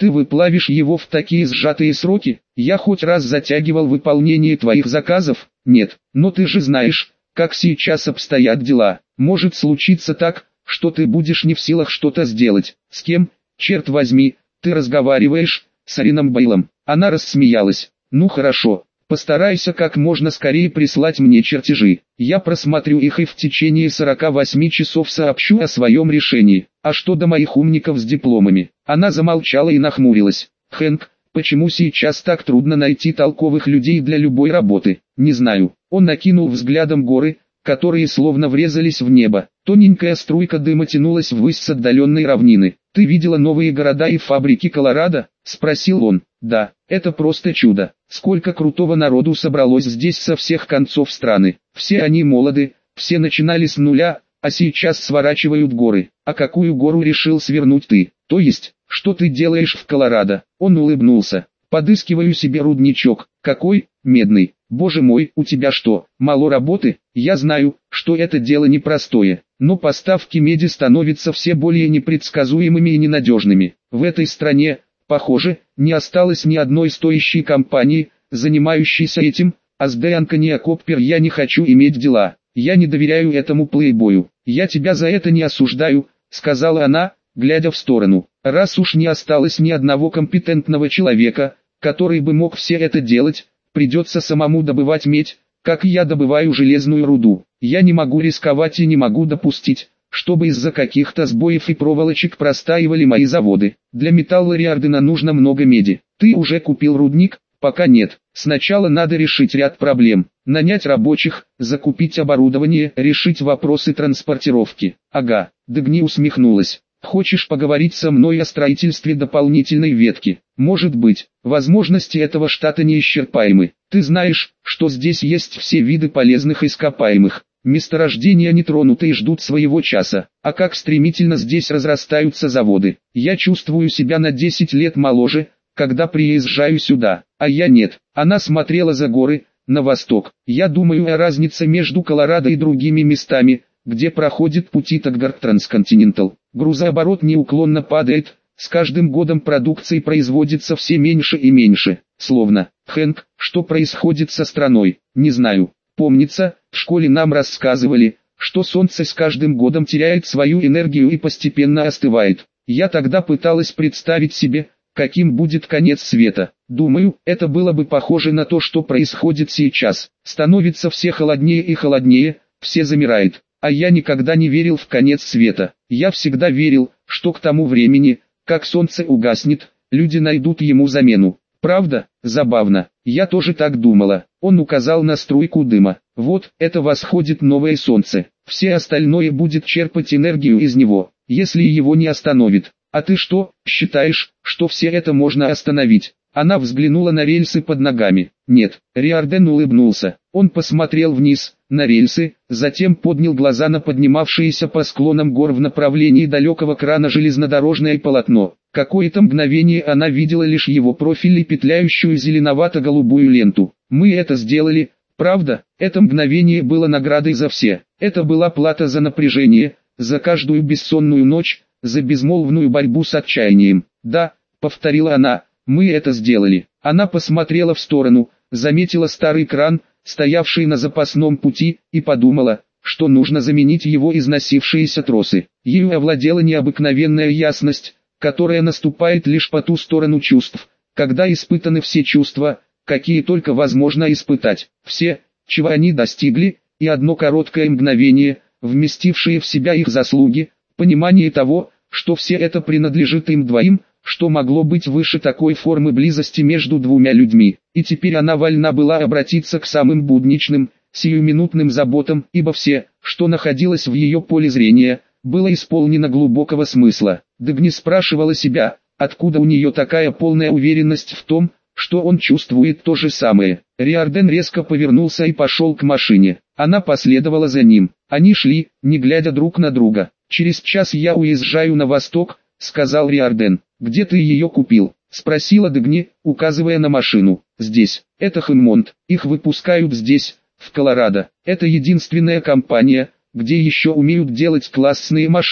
Ты выплавишь его в такие сжатые сроки? Я хоть раз затягивал выполнение твоих заказов? Нет, но ты же знаешь, как сейчас обстоят дела. Может случиться так, что ты будешь не в силах что-то сделать. С кем, черт возьми, ты разговариваешь? С Арином Бейлом. Она рассмеялась. Ну хорошо, постарайся как можно скорее прислать мне чертежи. Я просмотрю их и в течение 48 часов сообщу о своем решении. А что до моих умников с дипломами? Она замолчала и нахмурилась. Хэнк, почему сейчас так трудно найти толковых людей для любой работы? Не знаю. Он накинул взглядом горы, которые словно врезались в небо. Тоненькая струйка дыма тянулась ввысь с отдаленной равнины. «Ты видела новые города и фабрики Колорадо?» – спросил он. «Да, это просто чудо. Сколько крутого народу собралось здесь со всех концов страны. Все они молоды, все начинали с нуля, а сейчас сворачивают горы. А какую гору решил свернуть ты? То есть, что ты делаешь в Колорадо?» Он улыбнулся. «Подыскиваю себе рудничок. Какой? Медный. Боже мой, у тебя что, мало работы? Я знаю, что это дело непростое, но поставки меди становятся все более непредсказуемыми и ненадежными. В этой стране, похоже, не осталось ни одной стоящей компании, занимающейся этим, а с Де Анкони Коппер я не хочу иметь дела. Я не доверяю этому плейбою. Я тебя за это не осуждаю», — сказала она, глядя в сторону. «Раз уж не осталось ни одного компетентного человека, который бы мог все это делать, придется самому добывать медь, как я добываю железную руду. Я не могу рисковать и не могу допустить, чтобы из-за каких-то сбоев и проволочек простаивали мои заводы. Для металла Риардена нужно много меди. Ты уже купил рудник? Пока нет. Сначала надо решить ряд проблем. Нанять рабочих, закупить оборудование, решить вопросы транспортировки. Ага, Дагни усмехнулась. Хочешь поговорить со мной о строительстве дополнительной ветки? Может быть, возможности этого штата неисчерпаемы. Ты знаешь, что здесь есть все виды полезных ископаемых. Месторождения не тронуты и ждут своего часа. А как стремительно здесь разрастаются заводы. Я чувствую себя на 10 лет моложе, когда приезжаю сюда. А я нет. Она смотрела за горы, на восток. Я думаю о разнице между Колорадо и другими местами, где проходит пути Таггарт Трансконтинентал. Грузооборот неуклонно падает, с каждым годом продукции производится все меньше и меньше. Словно, Хэнк, что происходит со страной, не знаю. Помнится, в школе нам рассказывали, что солнце с каждым годом теряет свою энергию и постепенно остывает. Я тогда пыталась представить себе, каким будет конец света. Думаю, это было бы похоже на то, что происходит сейчас. Становится все холоднее и холоднее, все замирает. А я никогда не верил в конец света. Я всегда верил, что к тому времени, как солнце угаснет, люди найдут ему замену. Правда? Забавно. Я тоже так думала. Он указал на струйку дыма. Вот, это восходит новое солнце. Все остальное будет черпать энергию из него, если его не остановит. А ты что, считаешь, что все это можно остановить? Она взглянула на рельсы под ногами. Нет, Риарден улыбнулся. Он посмотрел вниз, на рельсы, затем поднял глаза на поднимавшееся по склонам гор в направлении далекого крана железнодорожное полотно. Какое-то мгновение она видела лишь его профиль и петляющую зеленовато-голубую ленту. Мы это сделали, правда? Это мгновение было наградой за все. Это была плата за напряжение, за каждую бессонную ночь, за безмолвную борьбу с отчаянием. Да, повторила она, мы это сделали. Она посмотрела в сторону, заметила старый кран, стоявший на запасном пути, и подумала, что нужно заменить его износившиеся тросы. Ею овладела необыкновенная ясность, которая наступает лишь по ту сторону чувств, когда испытаны все чувства, какие только возможно испытать. Все, чего они достигли, и одно короткое мгновение, вместившее в себя их заслуги, понимание того, что все это принадлежит им двоим, что могло быть выше такой формы близости между двумя людьми. И теперь она вольна была обратиться к самым будничным, сиюминутным заботам, ибо все, что находилось в ее поле зрения, было исполнено глубокого смысла. Дагни спрашивала себя, откуда у нее такая полная уверенность в том, что он чувствует то же самое. Риарден резко повернулся и пошел к машине. Она последовала за ним. Они шли, не глядя друг на друга. «Через час я уезжаю на восток», — сказал Риарден. «Где ты ее купил?» — спросила Дагни, указывая на машину. «Здесь. Это Хэммонд. Их выпускают здесь, в Колорадо. Это единственная компания, где еще умеют делать классные машины.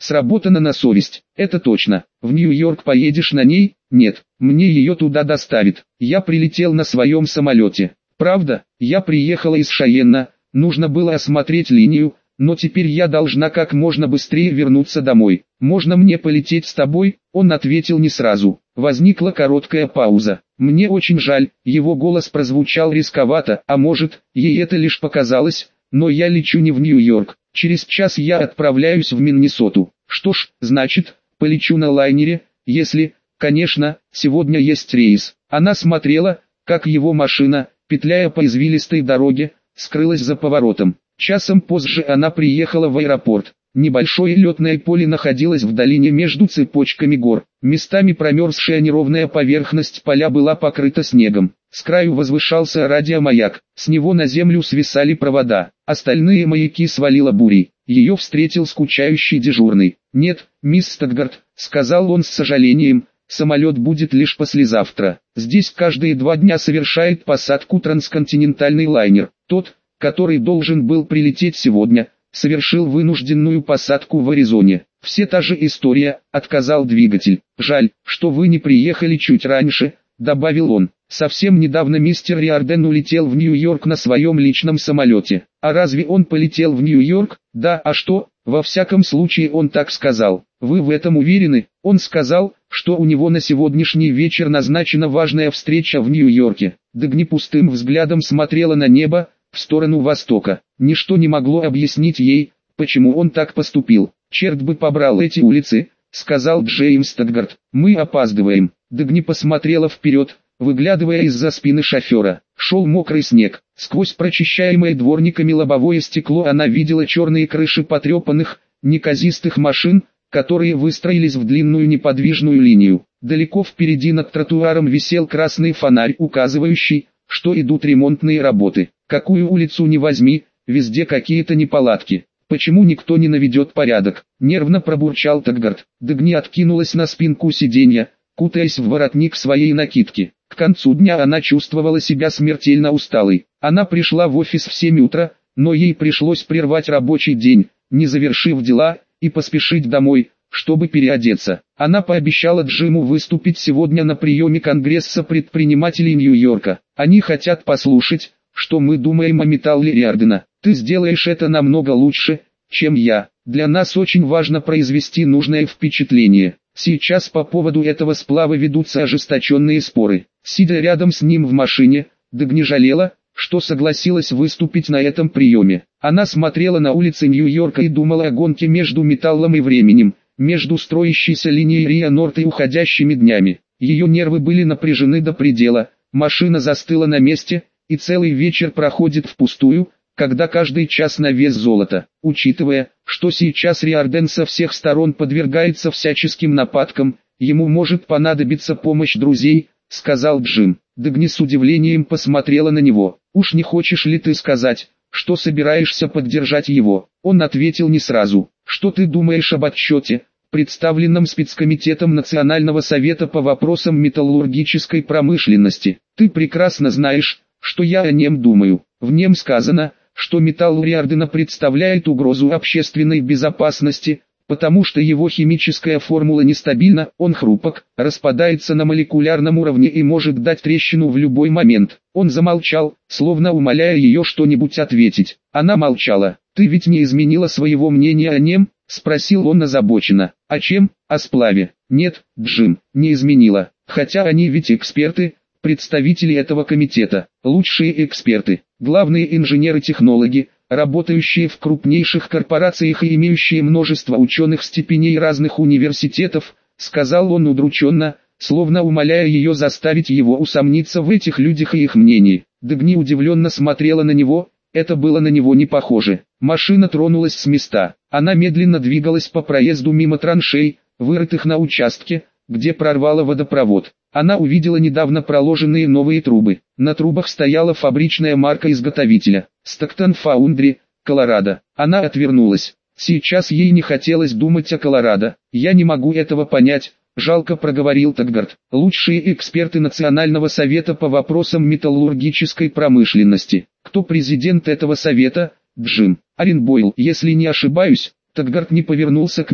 Сработано на совесть, это точно. В Нью-Йорк поедешь на ней? Нет, мне ее туда доставит. Я прилетел на своем самолете. Правда, я приехала из Шайенна, нужно было осмотреть линию, но теперь я должна как можно быстрее вернуться домой. Можно мне полететь с тобой? Он ответил не сразу. Возникла короткая пауза. Мне очень жаль, его голос прозвучал рисковато, а может, ей это лишь показалось, но я лечу не в Нью-Йорк. Через час я отправляюсь в Миннесоту. Что ж, значит, полечу на лайнере, если, конечно, сегодня есть рейс. Она смотрела, как его машина, петляя по извилистой дороге, скрылась за поворотом. Часом позже она приехала в аэропорт. Небольшое летное поле находилось в долине между цепочками гор. Местами промерзшая неровная поверхность поля была покрыта снегом. С краю возвышался радиомаяк, с него на землю свисали провода. Остальные маяки свалило бурей. Ее встретил скучающий дежурный. «Нет, мисс Статгард», — сказал он с сожалением, — «самолет будет лишь послезавтра. Здесь каждые 2 дня совершает посадку трансконтинентальный лайнер. Тот, который должен был прилететь сегодня, совершил вынужденную посадку в Аризоне. Все та же история, отказал двигатель. Жаль, что вы не приехали чуть раньше», — добавил он. «Совсем недавно мистер Риордан улетел в Нью-Йорк на своем личном самолете. А разве он полетел в Нью-Йорк? Да, а что? Во всяком случае он так сказал. Вы в этом уверены?» Он сказал, что у него на сегодняшний вечер назначена важная встреча в Нью-Йорке. Дагни пустым взглядом смотрела на небо, в сторону востока. Ничто не могло объяснить ей, почему он так поступил. «Черт бы побрал эти улицы», — сказал Джеймс Статгард. «Мы опаздываем». Дагни посмотрела вперед, выглядывая из-за спины шофера. Шел мокрый снег. Сквозь прочищаемое дворниками лобовое стекло она видела черные крыши потрепанных, неказистых машин, которые выстроились в длинную неподвижную линию. Далеко впереди над тротуаром висел красный фонарь, указывающий, что идут ремонтные работы. Какую улицу ни возьми, везде какие-то неполадки. Почему никто не наведет порядок? Нервно пробурчал Статгард. Дагни откинулась на спинку сиденья, кутаясь в воротник своей накидки. К концу дня она чувствовала себя смертельно усталой. Она пришла в офис в 7 утра, но ей пришлось прервать рабочий день, не завершив дела, и поспешить домой, чтобы переодеться. Она пообещала Джиму выступить сегодня на приеме Конгресса предпринимателей Нью-Йорка. «Они хотят послушать, что мы думаем о металле Риордана. Ты сделаешь это намного лучше, чем я. Для нас очень важно произвести нужное впечатление. Сейчас по поводу этого сплава ведутся ожесточенные споры». Сидя рядом с ним в машине, Дагни жалела, что согласилась выступить на этом приеме. Она смотрела на улицы Нью-Йорка и думала о гонке между металлом и временем, между строящейся линией Риа-Норт и уходящими днями. Ее нервы были напряжены до предела, машина застыла на месте, и целый вечер проходит впустую, когда каждый час на вес золота. Учитывая, что сейчас Риордан со всех сторон подвергается всяческим нападкам, ему может понадобиться помощь друзей, сказал Джим. Дагни с удивлением посмотрела на него. «Уж не хочешь ли ты сказать, что собираешься поддержать его?» Он ответил не сразу. «Что ты думаешь об отчете, представленном спецкомитетом Национального совета по вопросам металлургической промышленности? Ты прекрасно знаешь, что я о нем думаю. В нем сказано, что металл Риордана представляет угрозу общественной безопасности, потому что его химическая формула нестабильна, он хрупок, распадается на молекулярном уровне и может дать трещину в любой момент». Он замолчал, словно умоляя ее что-нибудь ответить. Она молчала. «Ты ведь не изменила своего мнения о нем?» — спросил он озабоченно. «О чем? О сплаве?» «Нет, Джим, не изменила. Хотя они ведь эксперты, представители этого комитета, лучшие эксперты, главные инженеры-технологи, работающие в крупнейших корпорациях и имеющие множество ученых степеней разных университетов», — сказал он удрученно, словно умоляя ее заставить его усомниться в этих людях и их мнении. Дагни удивленно смотрела на него, это было на него не похоже. Машина тронулась с места. Она медленно двигалась по проезду мимо траншей, вырытых на участке, где прорвало водопровод. Она увидела недавно проложенные новые трубы. На трубах стояла фабричная марка изготовителя — Stockton Foundry, Колорадо. Она отвернулась. Сейчас ей не хотелось думать о Колорадо. «Я не могу этого понять», — жалко проговорил Статгард. «Лучшие эксперты Национального совета по вопросам металлургической промышленности. Кто президент этого совета?» «Джим. Арен Бойл. Если не ошибаюсь». Статгард не повернулся к ней,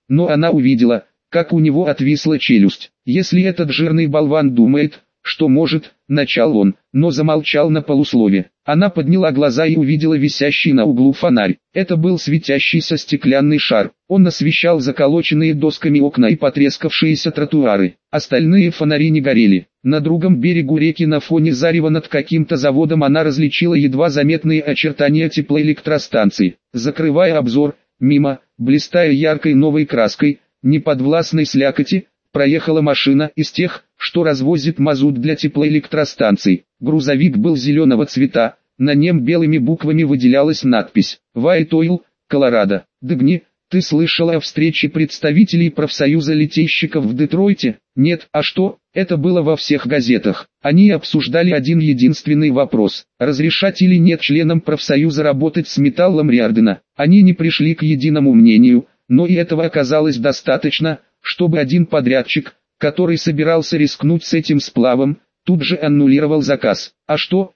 но она увидела, как у него отвисла челюсть. Если этот жирный болван думает, что может, начал он, но замолчал на полуслове. Она подняла глаза и увидела висящий на углу фонарь. Это был светящийся стеклянный шар. Он освещал заколоченные досками окна и потрескавшиеся тротуары. Остальные фонари не горели. На другом берегу реки на фоне зарева над каким-то заводом она различила едва заметные очертания теплоэлектростанции. Закрывая обзор, мимо, блистая яркой новой краской, неподвластной слякоти, проехала машина из тех, что развозит мазут для теплоэлектростанций. Грузовик был зеленого цвета, на нем белыми буквами выделялась надпись «White Oil, Колорадо». «Дагни, ты слышала о встрече представителей профсоюза литейщиков в Детройте?» «Нет, а что?» Это было во всех газетах. Они обсуждали один единственный вопрос: разрешать или нет членам профсоюза работать с металлом Риордана. Они не пришли к единому мнению, но и этого оказалось достаточно, чтобы один подрядчик, который собирался рискнуть с этим сплавом, тут же аннулировал заказ. А что,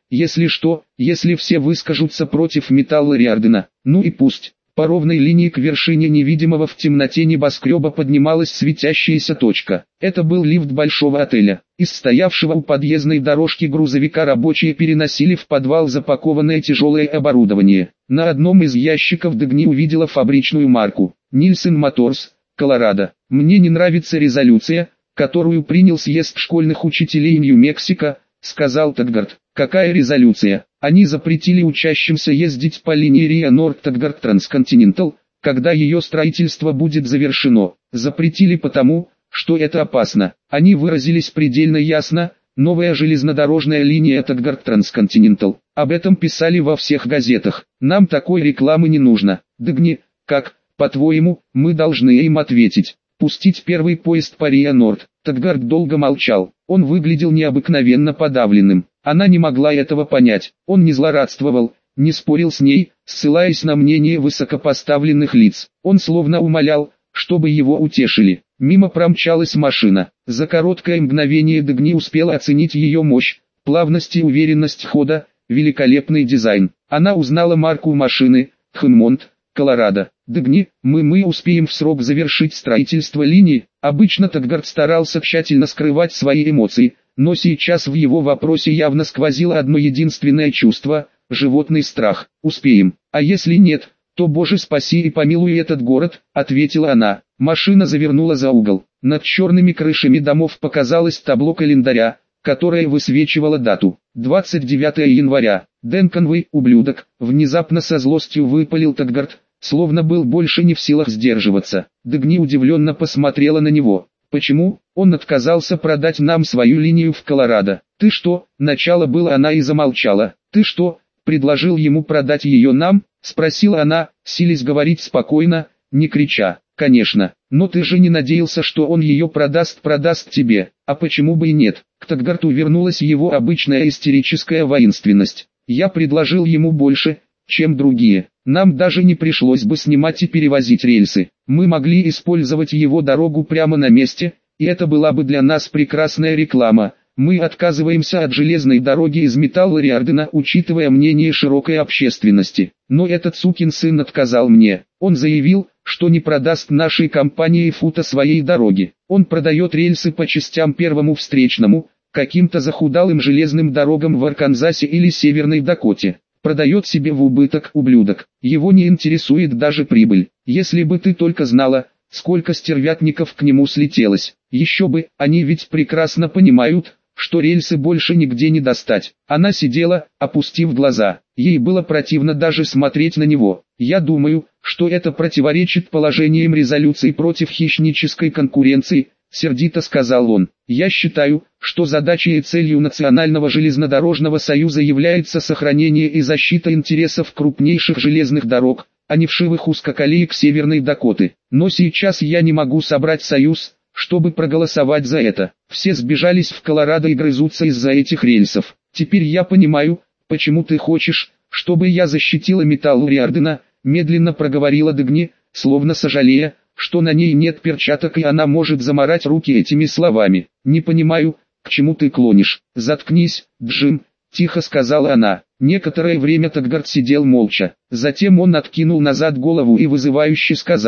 если все выскажутся против металла Риордана? Ну и пусть. По ровной линии к вершине невидимого в темноте небоскреба поднималась светящаяся точка. Это был лифт большого отеля. Из стоявшего у подъездной дорожки грузовика рабочие переносили в подвал запакованное тяжелое оборудование. На одном из ящиков Дагни увидела фабричную марку «Нильсон Моторс, Колорадо». «Мне не нравится резолюция, которую принял съезд школьных учителей Нью-Мексико», — сказал Таггарт. «Какая резолюция?» «Они запретили учащимся ездить по линии Риа-Норд-Таггарт-Трансконтинентал, когда ее строительство будет завершено. Запретили потому, что это опасно. Они выразились предельно ясно: новая железнодорожная линия Таггарт-Трансконтинентал. Об этом писали во всех газетах. Нам такой рекламы не нужно». «Дагни, как, по-твоему, мы должны им ответить? Пустить первый поезд по Риа-Норд?» Таггарт долго молчал. Он выглядел необыкновенно подавленным. Она не могла этого понять. Он не злорадствовал, не спорил с ней, ссылаясь на мнение высокопоставленных лиц. Он словно умолял, чтобы его утешили. Мимо промчалась машина. За короткое мгновение Дагни успела оценить ее мощь, плавность и уверенность хода, великолепный дизайн. Она узнала марку машины — Хэммонд, Колорадо. «Дагни, мы успеем в срок завершить строительство линии». Обычно Таггарт старался тщательно скрывать свои эмоции, но сейчас в его вопросе явно сквозило одно единственное чувство — животный страх. «Успеем. А если нет, то Боже спаси и помилуй этот город», — ответила она. Машина завернула за угол. Над черными крышами домов показалось табло календаря, которое высвечивало дату. 29 января. «Дэн Конвей, ублюдок», — внезапно со злостью выпалил Таггарт, словно был больше не в силах сдерживаться. Дагни удивленно посмотрела на него. «Почему? Он отказался продать нам свою линию в Колорадо». «Ты что?» — начало было она и замолчала. «Ты что, предложил ему продать ее нам?» — спросила она, силясь говорить спокойно, не крича. «Конечно, но ты же не надеялся, что он ее продаст тебе, а почему бы и нет?» К Таггарту вернулась его обычная истерическая воинственность. «Я предложил ему больше, чем другие. Нам даже не пришлось бы снимать и перевозить рельсы. Мы могли использовать его дорогу прямо на месте, и это была бы для нас прекрасная реклама. Мы отказываемся от железной дороги из металла Риордана, учитывая мнение широкой общественности. Но этот сукин сын отказал мне. Он заявил, что не продаст нашей компании фута своей дороги. Он продает рельсы по частям первому встречному, каким-то захудалым железным дорогам в Арканзасе или Северной Дакоте. Продает себе в убыток, ублюдок. Его не интересует даже прибыль. Если бы ты только знала, сколько стервятников к нему слетелось. Еще бы, они ведь прекрасно понимают, что рельсы больше нигде не достать». Она сидела, опустив глаза. Ей было противно даже смотреть на него. «Я думаю, что это противоречит положениям резолюции против хищнической конкуренции», — сердито сказал он. «Я считаю, что задачей и целью Национального железнодорожного союза является сохранение и защита интересов крупнейших железных дорог, а не вшивых узкоколеек Северной Дакоты. Но сейчас я не могу собрать союз, чтобы проголосовать за это. Все сбежались в Колорадо и грызутся из-за этих рельсов. Теперь я понимаю, почему ты хочешь, чтобы я защитила металл Риордана», — медленно проговорила Дагни, словно сожалея, что на ней нет перчаток и она может замарать руки этими словами. «Не понимаю, к чему ты клонишь». «Заткнись, Джим», — тихо сказала она. Некоторое время Таггарт сидел молча. Затем он откинул назад голову и вызывающе сказал: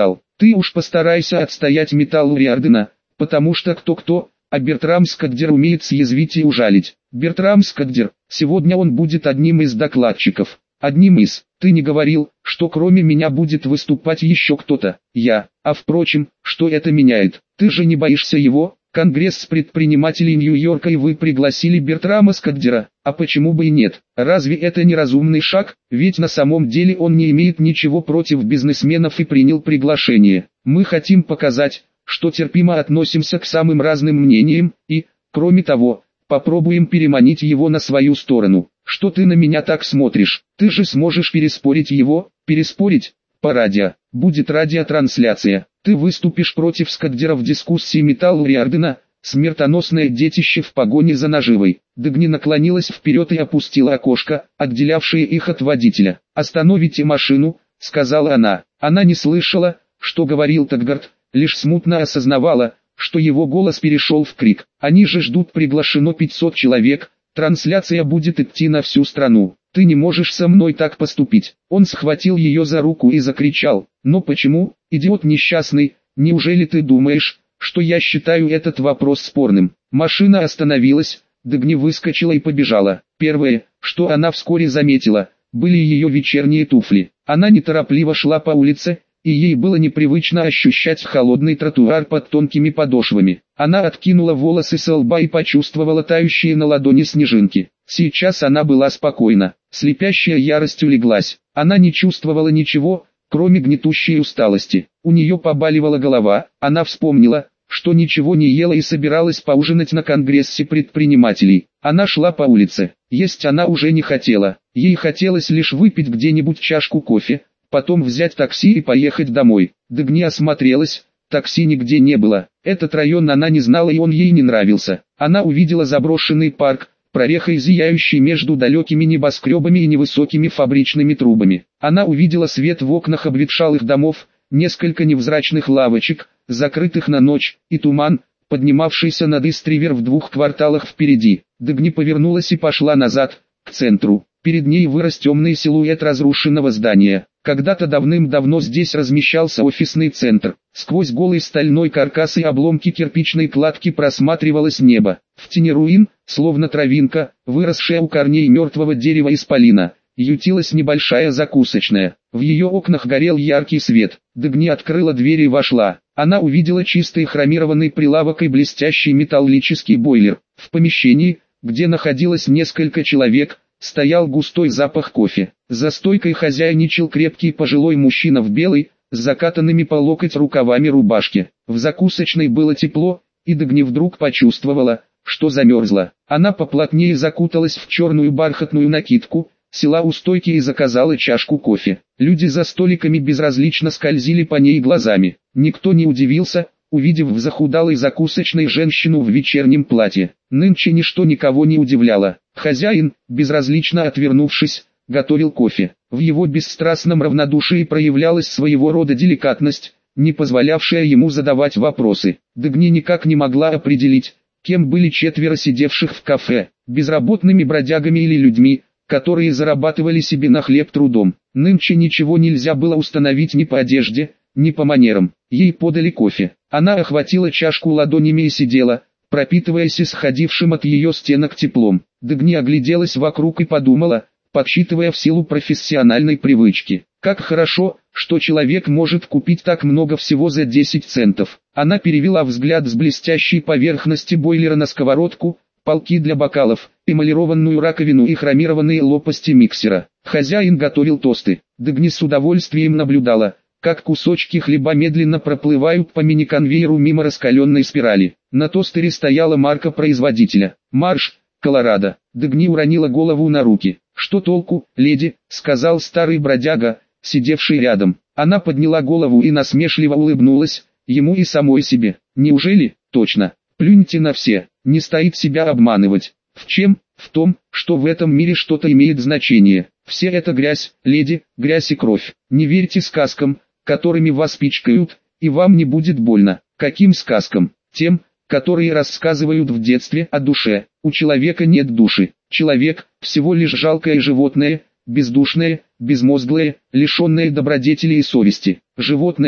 Ты уж постарайся отстоять металл Риордена, потому что кто-кто, а Бертрам Скаддер умеет съязвить и ужалить. Бертрам Скаддер, сегодня он будет одним из докладчиков. Одним из. Ты не говорил, что кроме меня будет выступать еще кто-то. Я. А впрочем, что это меняет? Ты же не боишься его? Конгресс предпринимателей Нью-Йорка, и вы пригласили Бертрама Скаддера. А почему бы и нет? Разве это не разумный шаг? Ведь на самом деле он не имеет ничего против бизнесменов и принял приглашение. Мы хотим показать, что терпимо относимся к самым разным мнениям, и, кроме того, попробуем переманить его на свою сторону. Что ты на меня так смотришь? Ты же сможешь переспорить его? Переспорить? По радио. Будет радиотрансляция. Ты выступишь против Скаддера в дискуссии металл Риордена, смертоносное детище в погоне за наживой. Дагни наклонилась вперед и опустила окошко, отделявшее их от водителя. «Остановите машину», — сказала она. Она не слышала, что говорил Таггарт, лишь смутно осознавала, что его голос перешел в крик. «Они же ждут, приглашено 500 человек, трансляция будет идти на всю страну. Ты не можешь со мной так поступить». Он схватил ее за руку и закричал: «Но почему, идиот несчастный, неужели ты думаешь, что я считаю этот вопрос спорным?» Машина остановилась, Дагни выскочила и побежала. Первое, что она вскоре заметила, были ее вечерние туфли. Она неторопливо шла по улице, и ей было непривычно ощущать холодный тротуар под тонкими подошвами. Она откинула волосы со лба и почувствовала тающие на ладони снежинки. Сейчас она была спокойна, слепящая ярость улеглась. Она не чувствовала ничего, кроме гнетущей усталости. У нее побаливала голова, она вспомнила, что ничего не ела и собиралась поужинать на конгрессе предпринимателей. Она шла по улице. Есть она уже не хотела. Ей хотелось лишь выпить где-нибудь чашку кофе, потом взять такси и поехать домой. Дагни осмотрелась, такси нигде не было. Этот район она не знала, и он ей не нравился. Она увидела заброшенный парк, прорехой зияющий между далекими небоскребами и невысокими фабричными трубами. Она увидела свет в окнах обветшалых домов, несколько невзрачных лавочек, закрытых на ночь, и туман, поднимавшийся над Ист-Ривер в 2 кварталах впереди. Дагни повернулась и пошла назад, к центру. Перед ней вырос темный силуэт разрушенного здания. Когда-то давным-давно здесь размещался офисный центр. Сквозь голый стальной каркас и обломки кирпичной кладки просматривалось небо. В тени руин, словно травинка, выросшая у корней мертвого дерева исполина, ютилась небольшая закусочная. В ее окнах горел яркий свет. Дагни открыла дверь и вошла. Она увидела чистый хромированный прилавок и блестящий металлический бойлер. В помещении, где находилось несколько человек, стоял густой запах кофе. За стойкой хозяйничал крепкий пожилой мужчина в белой, с закатанными по локоть рукавами рубашке. В закусочной было тепло, и Дагни вдруг почувствовала, что замерзла. Она поплотнее закуталась в черную бархатную накидку, села у стойки и заказала чашку кофе. Люди за столиками безразлично скользили по ней глазами. Никто не удивился, увидев в захудалой закусочной женщину в вечернем платье. Нынче ничто никого не удивляло. Хозяин, безразлично отвернувшись, готовил кофе. В его бесстрастном равнодушии проявлялась своего рода деликатность, не позволявшая ему задавать вопросы. Дагни никак не могла определить, кем были 4 сидевших в кафе, безработными бродягами или людьми, которые зарабатывали себе на хлеб трудом. Нынче ничего нельзя было установить ни по одежде, ни по манерам. Ей подали кофе. Она охватила чашку ладонями и сидела, пропитываясь исходившим от ее стенок теплом. Дагни огляделась вокруг и подумала, подсчитывая в силу профессиональной привычки: как хорошо, что человек может купить так много всего за 10 центов. Она перевела взгляд с блестящей поверхности бойлера на сковородку, полки для бокалов, эмалированную раковину и хромированные лопасти миксера. Хозяин готовил тосты. Дагни с удовольствием наблюдала, как кусочки хлеба медленно проплывают по мини-конвейеру мимо раскаленной спирали. На тостере стояла марка производителя: «Марш, Колорадо». Дагни уронила голову на руки. «Что толку, леди?» — сказал старый бродяга, сидевший рядом. Она подняла голову и насмешливо улыбнулась, ему и самой себе. «Неужели? Точно. Плюньте на все, не стоит себя обманывать. В чем? В том, что в этом мире что-то имеет значение. Все это грязь, леди, грязь и кровь. Не верьте сказкам, которыми вас пичкают, и вам не будет больно». «Каким сказкам?» «Тем, которые рассказывают в детстве о душе. У человека нет души. Человек – всего лишь жалкое животное, бездушное, безмозглое, лишенное добродетели и совести. Животное,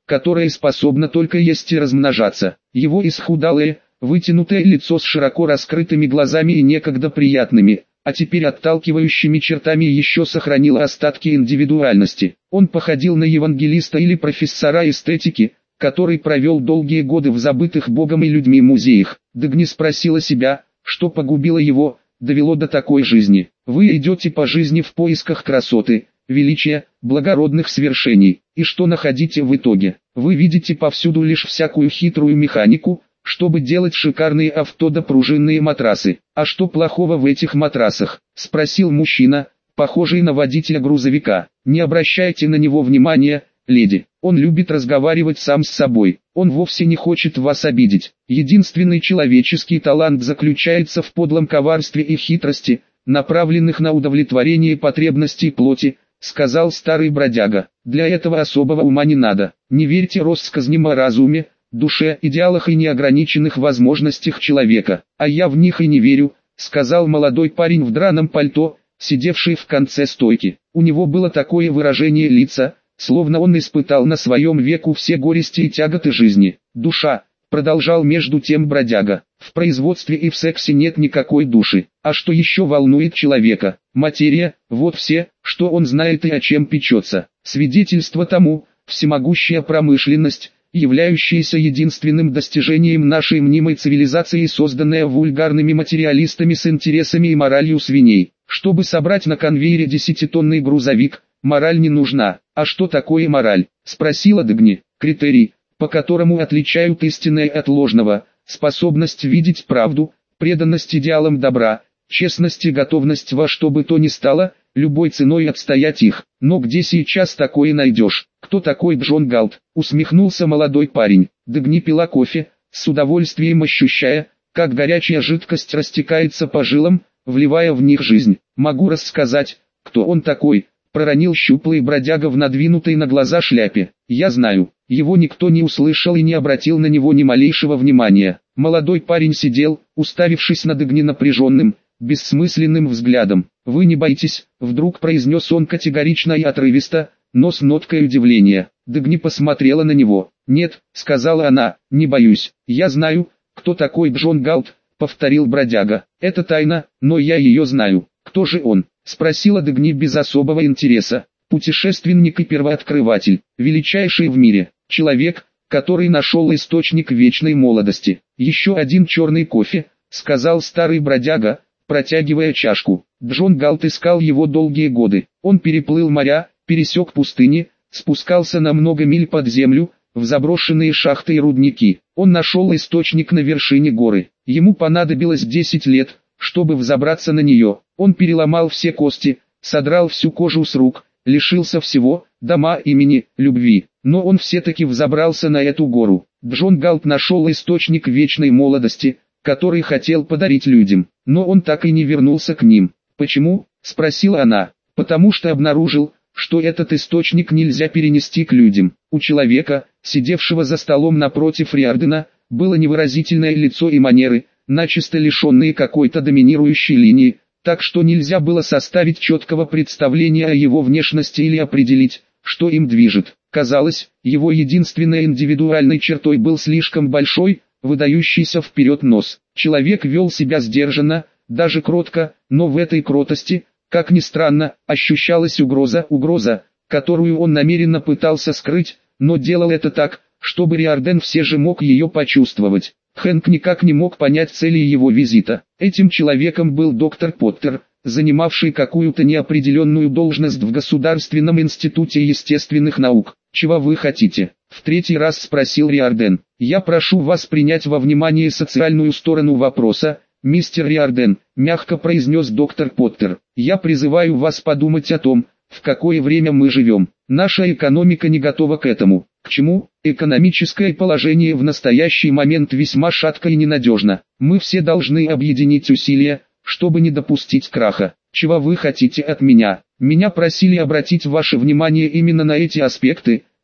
которое способно только есть и размножаться. Его исхудалое, вытянутое лицо с широко раскрытыми глазами и некогда приятными, а теперь отталкивающими чертами еще сохранило остатки индивидуальности. Он походил на евангелиста или профессора эстетики, который провел долгие годы в забытых Богом и людьми музеях. Дагни спросила себя, что погубило его, довело до такой жизни. Вы идете по жизни в поисках красоты, величия, благородных свершений, и что находите в итоге? Вы видите повсюду лишь всякую хитрую механику, чтобы делать шикарные авто да пружинные матрасы. А что плохого в этих матрасах? Спросил мужчина, похожий на водителя грузовика. Не обращайте на него внимания, леди. Он любит разговаривать сам с собой. Он вовсе не хочет вас обидеть. Единственный человеческий талант заключается в подлом коварстве и хитрости, направленных на удовлетворение потребностей плоти, сказал старый бродяга. Для этого особого ума не надо. Не верьте россказням о разуме, душе, идеалах и неограниченных возможностях человека. А я в них и не верю, сказал молодой парень в драном пальто, сидевший в конце стойки. У него было такое выражение лица, словно он испытал на своем веку все горести и тяготы жизни. Душа, продолжал между тем бродяга, в производстве и в сексе нет никакой души. А что еще волнует человека? Материя, вот все, что он знает и о чем печется. Свидетельство тому, всемогущая промышленность, являющаяся единственным достижением нашей мнимой цивилизации, созданная вульгарными материалистами с интересами и моралью свиней. Чтобы собрать на конвейере 10-тонный грузовик, мораль не нужна. А что такое мораль? Спросила Дагни. Критерий, по которому отличают истинное от ложного, способность видеть правду, преданность идеалам добра, честность и готовность во что бы то ни стало, любой ценой отстоять их. Но где сейчас такое найдешь? Кто такой Джон Галт? Усмехнулся молодой парень. Дагни пила кофе, с удовольствием ощущая, как горячая жидкость растекается по жилам, вливая в них жизнь. Могу рассказать, кто он такой, проронил щуплый бродяга в надвинутой на глаза шляпе. Я знаю. Его никто не услышал и не обратил на него ни малейшего внимания. Молодой парень сидел, уставившись на Дагни напряженным, бессмысленным взглядом. «Вы не боитесь?» — вдруг произнес он категорично и отрывисто, но с ноткой удивления. Дагни посмотрела на него. «Нет», — сказала она, — «не боюсь. Я знаю, кто такой Джон Галт», — повторил бродяга. «Это тайна, но я ее знаю». «Кто же он?» — спросила Дагни без особого интереса. «Путешественник и первооткрыватель, величайший в мире, человек, который нашел источник вечной молодости». «Еще один черный кофе», — сказал старый бродяга, протягивая чашку. Джон Галт искал его долгие годы. Он переплыл моря, пересек пустыни, спускался на много миль под землю, в заброшенные шахты и рудники. Он нашел источник на вершине горы. Ему понадобилось 10 лет, чтобы взобраться на нее. Он переломал все кости, содрал всю кожу с рук, лишился всего, дома, имени, любви. Но он все-таки взобрался на эту гору. Джон Галт нашел источник вечной молодости, который хотел подарить людям. Но он так и не вернулся к ним. «Почему?» – спросила она. «Потому что обнаружил, что этот источник нельзя перенести к людям». У человека, сидевшего за столом напротив Риардена, было невыразительное лицо и манеры, начисто лишенные какой-то доминирующей линии, так что нельзя было составить четкого представления о его внешности или определить, что им движет. Казалось, его единственной индивидуальной чертой был слишком большой, выдающийся вперед нос. Человек вел себя сдержанно, даже кротко, но в этой кротости, как ни странно, ощущалась угроза, которую он намеренно пытался скрыть, но делал это так, чтобы Риарден все же мог ее почувствовать. Хэнк никак не мог понять цели его визита. Этим человеком был доктор Поттер, занимавший какую-то неопределенную должность в Государственном институте естественных наук. «Чего вы хотите?» — в третий раз спросил Риарден. «Я прошу вас принять во внимание социальную сторону вопроса, мистер Риарден», — мягко произнес доктор Поттер. «Я призываю вас подумать о том, в какое время мы живем. Наша экономика не готова к этому». «К чему?» «Экономическое положение в настоящий момент весьма шатко и ненадежно. Мы все должны объединить усилия, чтобы не допустить краха. Чего вы хотите от меня?» «Меня просили обратить ваше внимание именно на эти аспекты»,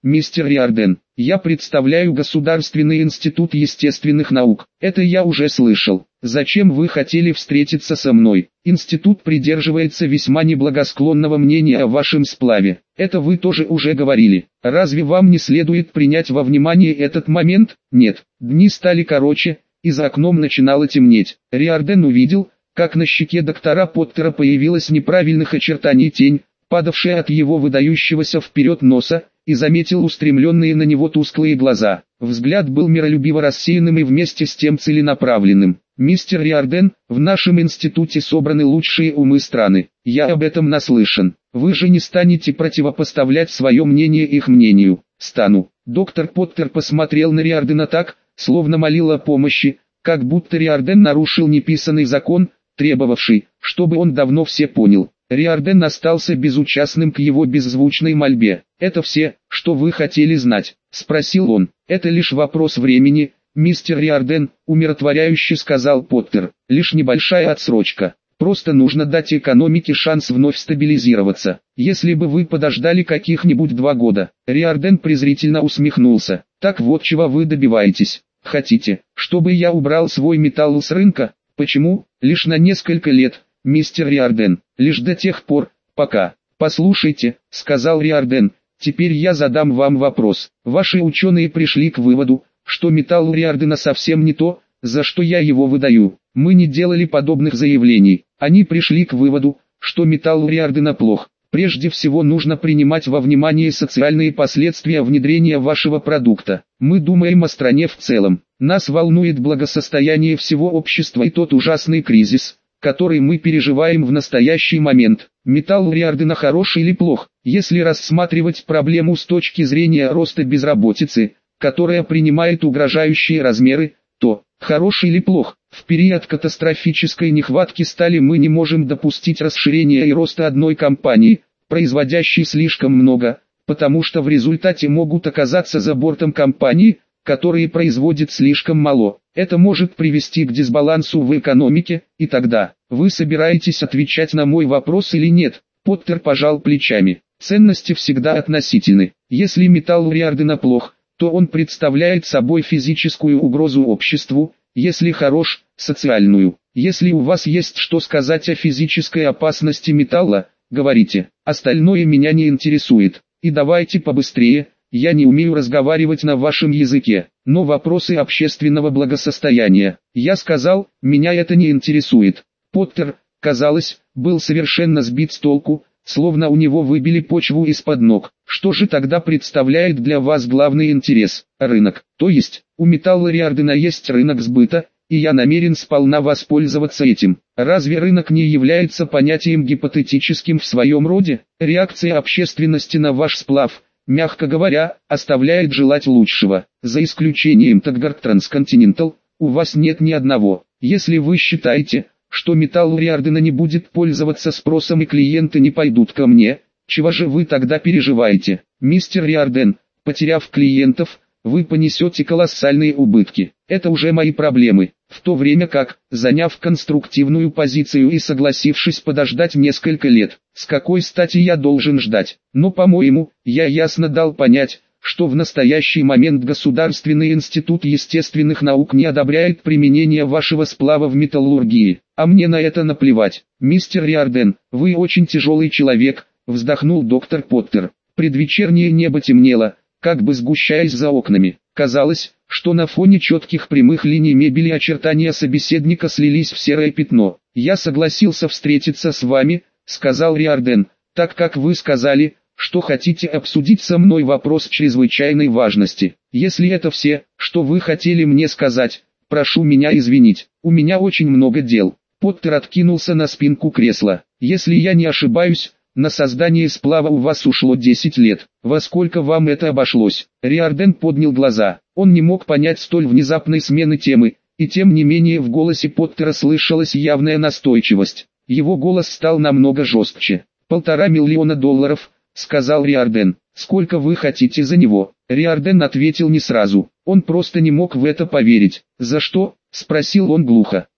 мистер Риордан. Я представляю Государственный институт естественных наук. Это я уже слышал. Зачем вы хотели встретиться со мной? Институт придерживается весьма неблагосклонного мнения о вашем сплаве. Это вы тоже уже говорили. Разве вам не следует принять во внимание этот момент? Нет. Дни стали короче, и за окном начинало темнеть. Риордан увидел, как на щеке доктора Поттера появилась неправильных очертаний тень, падавшая от его выдающегося вперед носа, и заметил устремленные на него тусклые глаза. Взгляд был миролюбиво рассеянным и вместе с тем целенаправленным. «Мистер Риордан, в нашем институте собраны лучшие умы страны. Я об этом наслышан. Вы же не станете противопоставлять свое мнение их мнению». «Стану». Доктор Поттер посмотрел на Риордана так, словно молил о помощи, как будто Риордан нарушил неписанный закон, требовавший, чтобы он давно все понял. Риордан остался безучастным к его беззвучной мольбе. «Это все, что вы хотели знать?» – спросил он. «Это лишь вопрос времени, мистер Риордан», – умиротворяюще сказал Поттер. «Лишь небольшая отсрочка. Просто нужно дать экономике шанс вновь стабилизироваться. Если бы вы подождали каких-нибудь 2 года». Риордан презрительно усмехнулся. «Так вот чего вы добиваетесь. Хотите, чтобы я убрал свой металл с рынка? Почему? Лишь на несколько лет, мистер Риордан, лишь до тех пор, пока». «Послушайте», — сказал Риордан, — «теперь я задам вам вопрос. Ваши ученые пришли к выводу, что металл Риордана совсем не то, за что я его выдаю. Мы не делали подобных заявлений. Они пришли к выводу, что металл Риордана плох. Прежде всего нужно принимать во внимание социальные последствия внедрения вашего продукта. Мы думаем о стране в целом. Нас волнует благосостояние всего общества и тот ужасный кризис, который мы переживаем в настоящий момент. Металл Риордана хорош или плох? Если рассматривать проблему с точки зрения роста безработицы, которая принимает угрожающие размеры, то, хорош или плох, в период катастрофической нехватки стали мы не можем допустить расширения и роста одной компании, производящей слишком много, потому что в результате могут оказаться за бортом компании, которые производят слишком мало. Это может привести к дисбалансу в экономике, и тогда, вы собираетесь отвечать на мой вопрос или нет? Поттер пожал плечами. Ценности всегда относительны. Если металл Риордана плох, то он представляет собой физическую угрозу обществу, если хорош, социальную. Если у вас есть что сказать о физической опасности металла, говорите, остальное меня не интересует. И давайте побыстрее, я не умею разговаривать на вашем языке, но вопросы общественного благосостояния. Я сказал, меня это не интересует. Поттер, казалось, был совершенно сбит с толку, словно у него выбили почву из-под ног. Что же тогда представляет для вас главный интерес? Рынок. То есть, у металла Риордана есть рынок сбыта, и я намерен сполна воспользоваться этим. Разве рынок не является понятием гипотетическим в своем роде? Реакция общественности на ваш сплав, мягко говоря, оставляет желать лучшего. За исключением Таггарт Трансконтинентал, у вас нет ни одного. Если вы считаете, что металл Риордана не будет пользоваться спросом и клиенты не пойдут ко мне, чего же вы тогда переживаете? Мистер Риордан, потеряв клиентов, вы понесете колоссальные убытки. Это уже мои проблемы. В то время как, заняв конструктивную позицию и согласившись подождать несколько лет, с какой стати я должен ждать? Но по-моему, я ясно дал понять, что в настоящий момент Государственный институт естественных наук не одобряет применение вашего сплава в металлургии. А мне на это наплевать. Мистер Риордан, вы очень тяжелый человек, вздохнул доктор Поттер. Предвечернее небо темнело, как бы сгущаясь за окнами. Казалось, что на фоне четких прямых линий мебели очертания собеседника слились в серое пятно. «Я согласился встретиться с вами», — сказал Риордан, — «так как вы сказали, что хотите обсудить со мной вопрос чрезвычайной важности. Если это все, что вы хотели мне сказать, прошу меня извинить, у меня очень много дел». Поттер откинулся на спинку кресла. «Если я не ошибаюсь, на создание сплава у вас ушло 10 лет. Во сколько вам это обошлось?» Риордан поднял глаза. Он не мог понять столь внезапной смены темы, и тем не менее в голосе Поттера слышалась явная настойчивость. Его голос стал намного жестче. $1,5 миллиона, сказал Риордан. «Сколько вы хотите за него?» Риордан ответил не сразу. Он просто не мог в это поверить. «За что?» — спросил он глухо.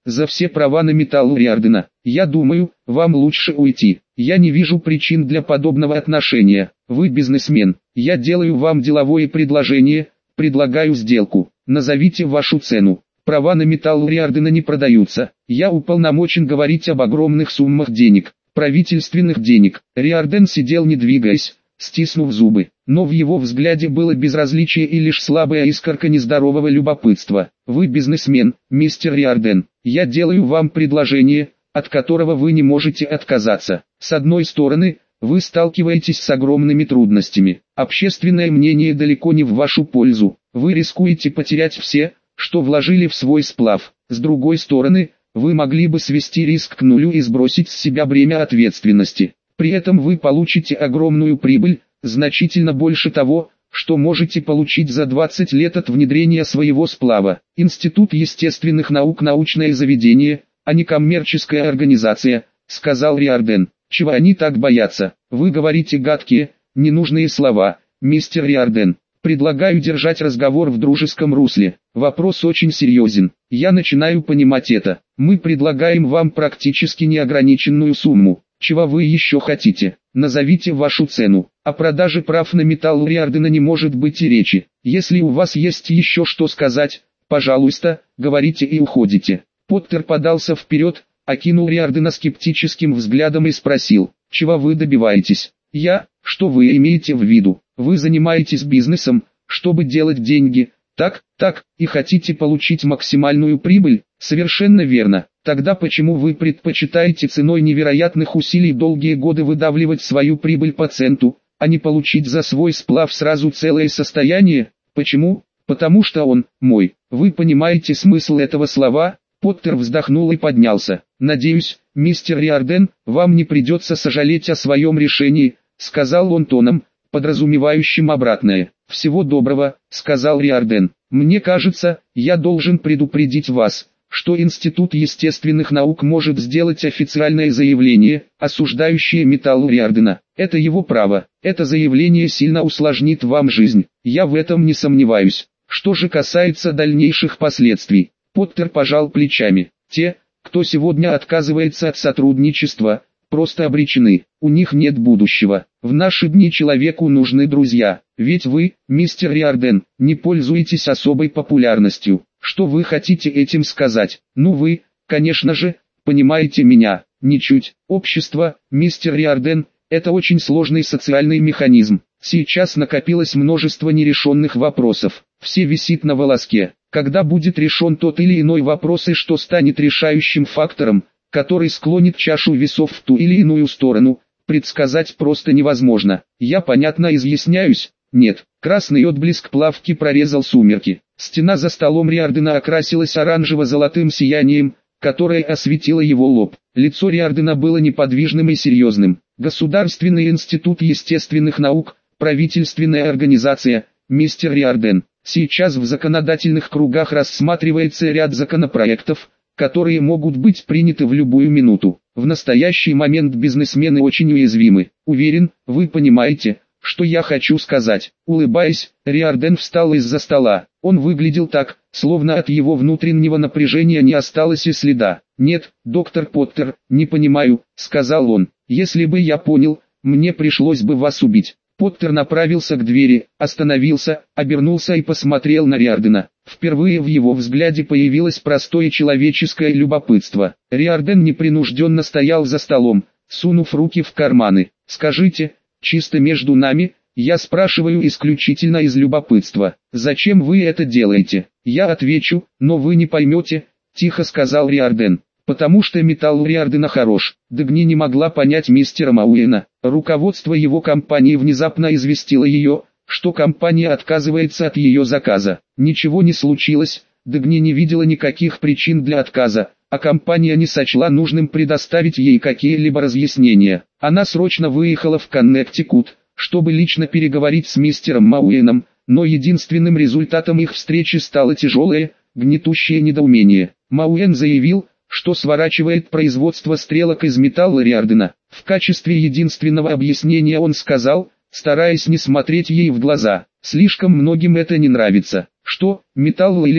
за все права на металл Риордена. Я думаю, вам лучше уйти. Я не вижу причин для подобного отношения. Вы бизнесмен. Я делаю вам деловое предложение, предлагаю сделку. Назовите вашу цену. Права на металл Риордена не продаются. Я уполномочен говорить об огромных суммах денег, правительственных денег. Риорден сидел не двигаясь, стиснув зубы, но в его взгляде было безразличие и лишь слабая искорка нездорового любопытства. Вы бизнесмен, мистер Риорден. Я делаю вам предложение, от которого вы не можете отказаться. С одной стороны, вы сталкиваетесь с огромными трудностями. Общественное мнение далеко не в вашу пользу. Вы рискуете потерять все, что вложили в свой сплав. С другой стороны, вы могли бы свести риск к нулю и сбросить с себя бремя ответственности. При этом вы получите огромную прибыль, значительно больше того, что можете получить за 20 лет от внедрения своего сплава. Институт естественных наук — научное заведение, а не коммерческая организация, сказал Риорден. Чего они так боятся? Вы говорите гадкие, ненужные слова, мистер Риорден. Предлагаю держать разговор в дружеском русле. Вопрос очень серьезен. Я начинаю понимать это. Мы предлагаем вам практически неограниченную сумму. Чего вы еще хотите? Назовите вашу цену. О продаже прав на металл Риордена не может быть и речи. Если у вас есть еще что сказать, пожалуйста, говорите и уходите. Поттер подался вперед, окинул Риордена скептическим взглядом и спросил: чего вы добиваетесь? Что вы имеете в виду? Вы занимаетесь бизнесом, чтобы делать деньги, так, и хотите получить максимальную прибыль? Совершенно верно. Тогда почему вы предпочитаете ценой невероятных усилий долгие годы выдавливать свою прибыль по центу, а не получить за свой сплав сразу целое состояние? Почему? Потому что он мой. Вы понимаете смысл этого слова? Поттер вздохнул и поднялся. Надеюсь, мистер Риорден, вам не придется сожалеть о своем решении, сказал он тоном, подразумевающим обратное. Всего доброго, сказал Риорден. Мне кажется, я должен предупредить вас, что Институт естественных наук может сделать официальное заявление, осуждающее металл Риордена. Это его право. Это заявление сильно усложнит вам жизнь. Я в этом не сомневаюсь. Что же касается дальнейших последствий, Поттер пожал плечами. Те, кто сегодня отказывается от сотрудничества, просто обречены. У них нет будущего. В наши дни человеку нужны друзья. Ведь вы, мистер Риорден, не пользуетесь особой популярностью. Что вы хотите этим сказать? Ну вы, конечно же, понимаете меня. Ничуть. Общество, мистер Риорден, это очень сложный социальный механизм. Сейчас накопилось множество нерешенных вопросов. Все висит на волоске. Когда будет решен тот или иной вопрос и что станет решающим фактором, который склонит чашу весов в ту или иную сторону, предсказать просто невозможно. Я понятно изъясняюсь? Нет. Красный отблеск плавки прорезал сумерки. Стена за столом Риордена окрасилась оранжево-золотым сиянием, которое осветило его лоб. Лицо Риордена было неподвижным и серьезным. Государственный институт естественных наук, правительственная организация, мистер Риорден. Сейчас в законодательных кругах рассматривается ряд законопроектов, которые могут быть приняты в любую минуту. В настоящий момент бизнесмены очень уязвимы. Уверен, вы понимаете, что я хочу сказать. Улыбаясь, Риорден встал из-за стола. Он выглядел так, словно от его внутреннего напряжения не осталось и следа. «Нет, доктор Поттер, не понимаю», — сказал он. «Если бы я понял, мне пришлось бы вас убить». Поттер направился к двери, остановился, обернулся и посмотрел на Риордена. Впервые в его взгляде появилось простое человеческое любопытство. Риорден непринужденно стоял за столом, сунув руки в карманы. «Скажите, чисто между нами, я спрашиваю исключительно из любопытства, зачем вы это делаете?» «Я отвечу, но вы не поймете», — тихо сказал Риорден. «Потому что металл Риордена хорош». Дагни не могла понять мистера Мауэна. Руководство его компании внезапно известило ее, что компания отказывается от ее заказа. Ничего не случилось, Дагни не видела никаких причин для отказа, а компания не сочла нужным предоставить ей какие-либо разъяснения. Она срочно выехала в Коннектикут, чтобы лично переговорить с мистером Мауэном, но единственным результатом их встречи стало тяжелое, гнетущее недоумение. Мауэн заявил, что сворачивает производство стрелок из металла Риордена. В качестве единственного объяснения он сказал, стараясь не смотреть ей в глаза: «Слишком многим это не нравится». «Что, металл или то,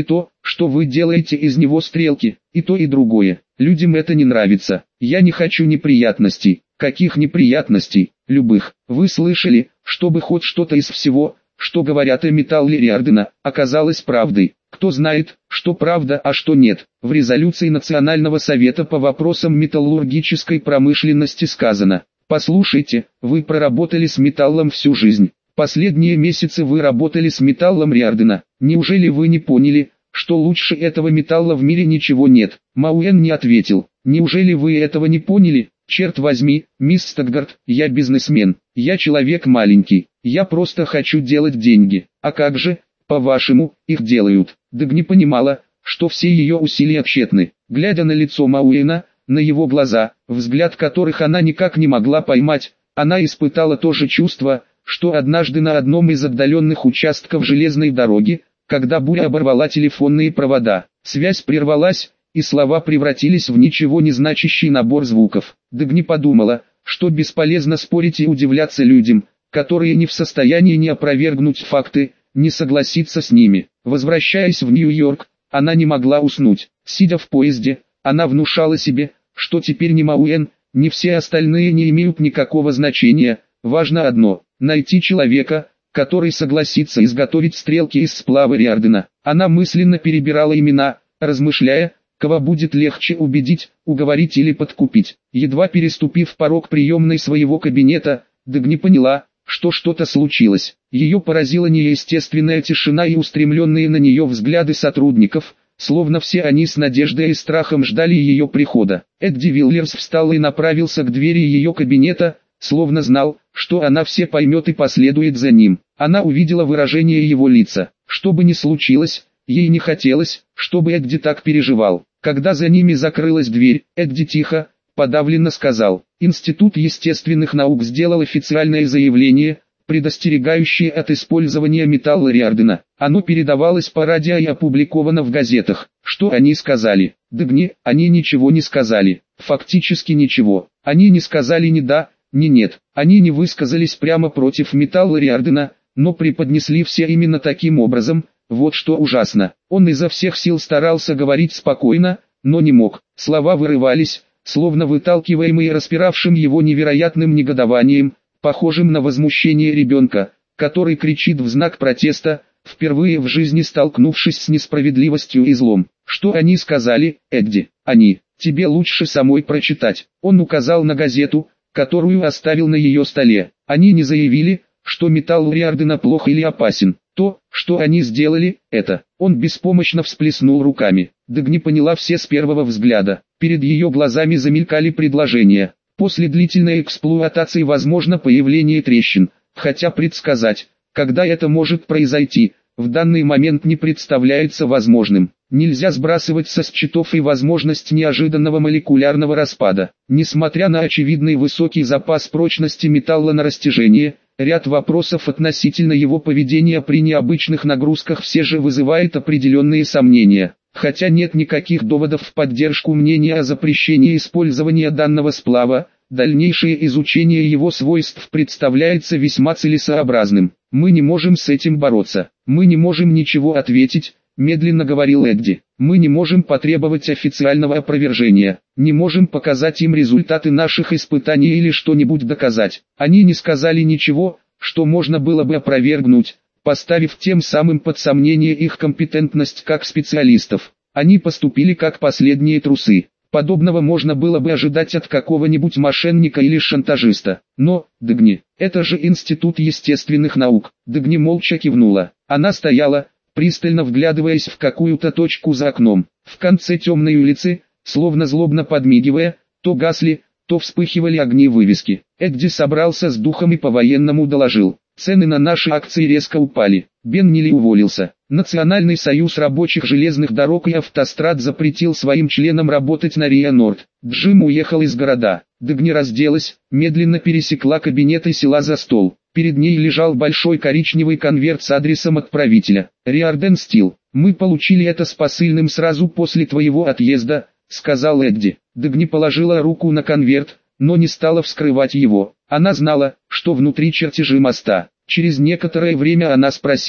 что вы делаете из него стрелки, и то и другое. Людям это не нравится. Я не хочу неприятностей. Каких неприятностей? Любых. Вы слышали, чтобы хоть что-то из всего, что говорят о металле Риордана, оказалось правдой? Кто знает, что правда, а что нет. В резолюции Национального совета по вопросам металлургической промышленности сказано: послушайте, вы проработали с металлом всю жизнь. Последние месяцы вы работали с металлом Риордана. Неужели вы не поняли, что лучше этого металла в мире ничего нет? Мауэн не ответил. Неужели вы этого не поняли? Черт возьми, мисс Стокгарт, я бизнесмен. Я человек маленький. Я просто хочу делать деньги. А как же, по-вашему, их делают? Дагни понимала, что все ее усилия тщетны. Глядя на лицо Мауэна, на его глаза, взгляд которых она никак не могла поймать, она испытала то же чувство, что однажды на одном из отдаленных участков железной дороги, когда буря оборвала телефонные провода. Связь прервалась, и слова превратились в ничего не значащий набор звуков. Дагни подумала, что бесполезно спорить и удивляться людям, которые не в состоянии ни опровергнуть факты, ни согласиться с ними. Возвращаясь в Нью-Йорк, она не могла уснуть. Сидя в поезде, она внушала себе, что теперь ни Мауэн, ни все остальные не имеют никакого значения. Важно одно – найти человека, который согласится изготовить стрелки из сплава Риордана. Она мысленно перебирала имена, размышляя, кого будет легче убедить, уговорить или подкупить. Едва переступив порог приемной своего кабинета, Дагни поняла, что что-то случилось. Ее поразила неестественная тишина и устремленные на нее взгляды сотрудников, словно все они с надеждой и страхом ждали ее прихода. Эдди Виллерс встал и направился к двери ее кабинета, словно знал, что она все поймет и последует за ним. Она увидела выражение его лица. Что бы ни случилось, ей не хотелось, чтобы Эдди так переживал. Когда за ними закрылась дверь, Эдди тихо, подавленно сказал: «Институт естественных наук сделал официальное заявление, предостерегающее от использования металла Риордана. Оно передавалось по радио и опубликовано в газетах. Что они сказали?» Дагни: «Они ничего не сказали. Фактически ничего. Они не сказали ни да, ни нет. Они не высказались прямо против металла Риордана, но преподнесли все именно таким образом. Вот что ужасно». Он изо всех сил старался говорить спокойно, но не мог. Слова вырывались, словно выталкиваемые распиравшим его невероятным негодованием, похожим на возмущение ребенка, который кричит в знак протеста, впервые в жизни столкнувшись с несправедливостью и злом. «Что они сказали, Эдди?» «Они. Тебе лучше самой прочитать». Он указал на газету, которую оставил на ее столе. «Они не заявили, что металл Риордана плох или опасен. То, что они сделали, это...» Он беспомощно всплеснул руками. Дагни поняла все с первого взгляда. Перед ее глазами замелькали предложения. После длительной эксплуатации возможно появление трещин, хотя предсказать, когда это может произойти, в данный момент не представляется возможным. Нельзя сбрасывать со счетов и возможность неожиданного молекулярного распада. Несмотря на очевидный высокий запас прочности металла на растяжение, ряд вопросов относительно его поведения при необычных нагрузках все же вызывает определенные сомнения. Хотя нет никаких доводов в поддержку мнения о запрещении использования данного сплава, дальнейшее изучение его свойств представляется весьма целесообразным. «Мы не можем с этим бороться. Мы не можем ничего ответить», — медленно говорил Эдди. «Мы не можем потребовать официального опровержения. Не можем показать им результаты наших испытаний или что-нибудь доказать. Они не сказали ничего, что можно было бы опровергнуть, поставив тем самым под сомнение их компетентность как специалистов. Они поступили как последние трусы. Подобного можно было бы ожидать от какого-нибудь мошенника или шантажиста. Но, Дагни, это же Институт естественных наук». Дагни молча кивнула. Она стояла, пристально вглядываясь в какую-то точку за окном. В конце темной улицы, словно злобно подмигивая, то гасли, то вспыхивали огни вывески. Эдди собрался с духом и по-военному доложил: «Цены на наши акции резко упали. Бен Нилли уволился. Национальный союз рабочих железных дорог и автострад запретил своим членам работать на Риа-Норд. Джим уехал из города». Дагни разделась, медленно пересекла кабинет и села за стол. Перед ней лежал большой коричневый конверт с адресом отправителя. «Риордан Стил. Мы получили это с посыльным сразу после твоего отъезда», — сказал Эдди. Дагни положила руку на конверт, но не стала вскрывать его. Она знала, что внутри чертежи моста. Через некоторое время она спросила: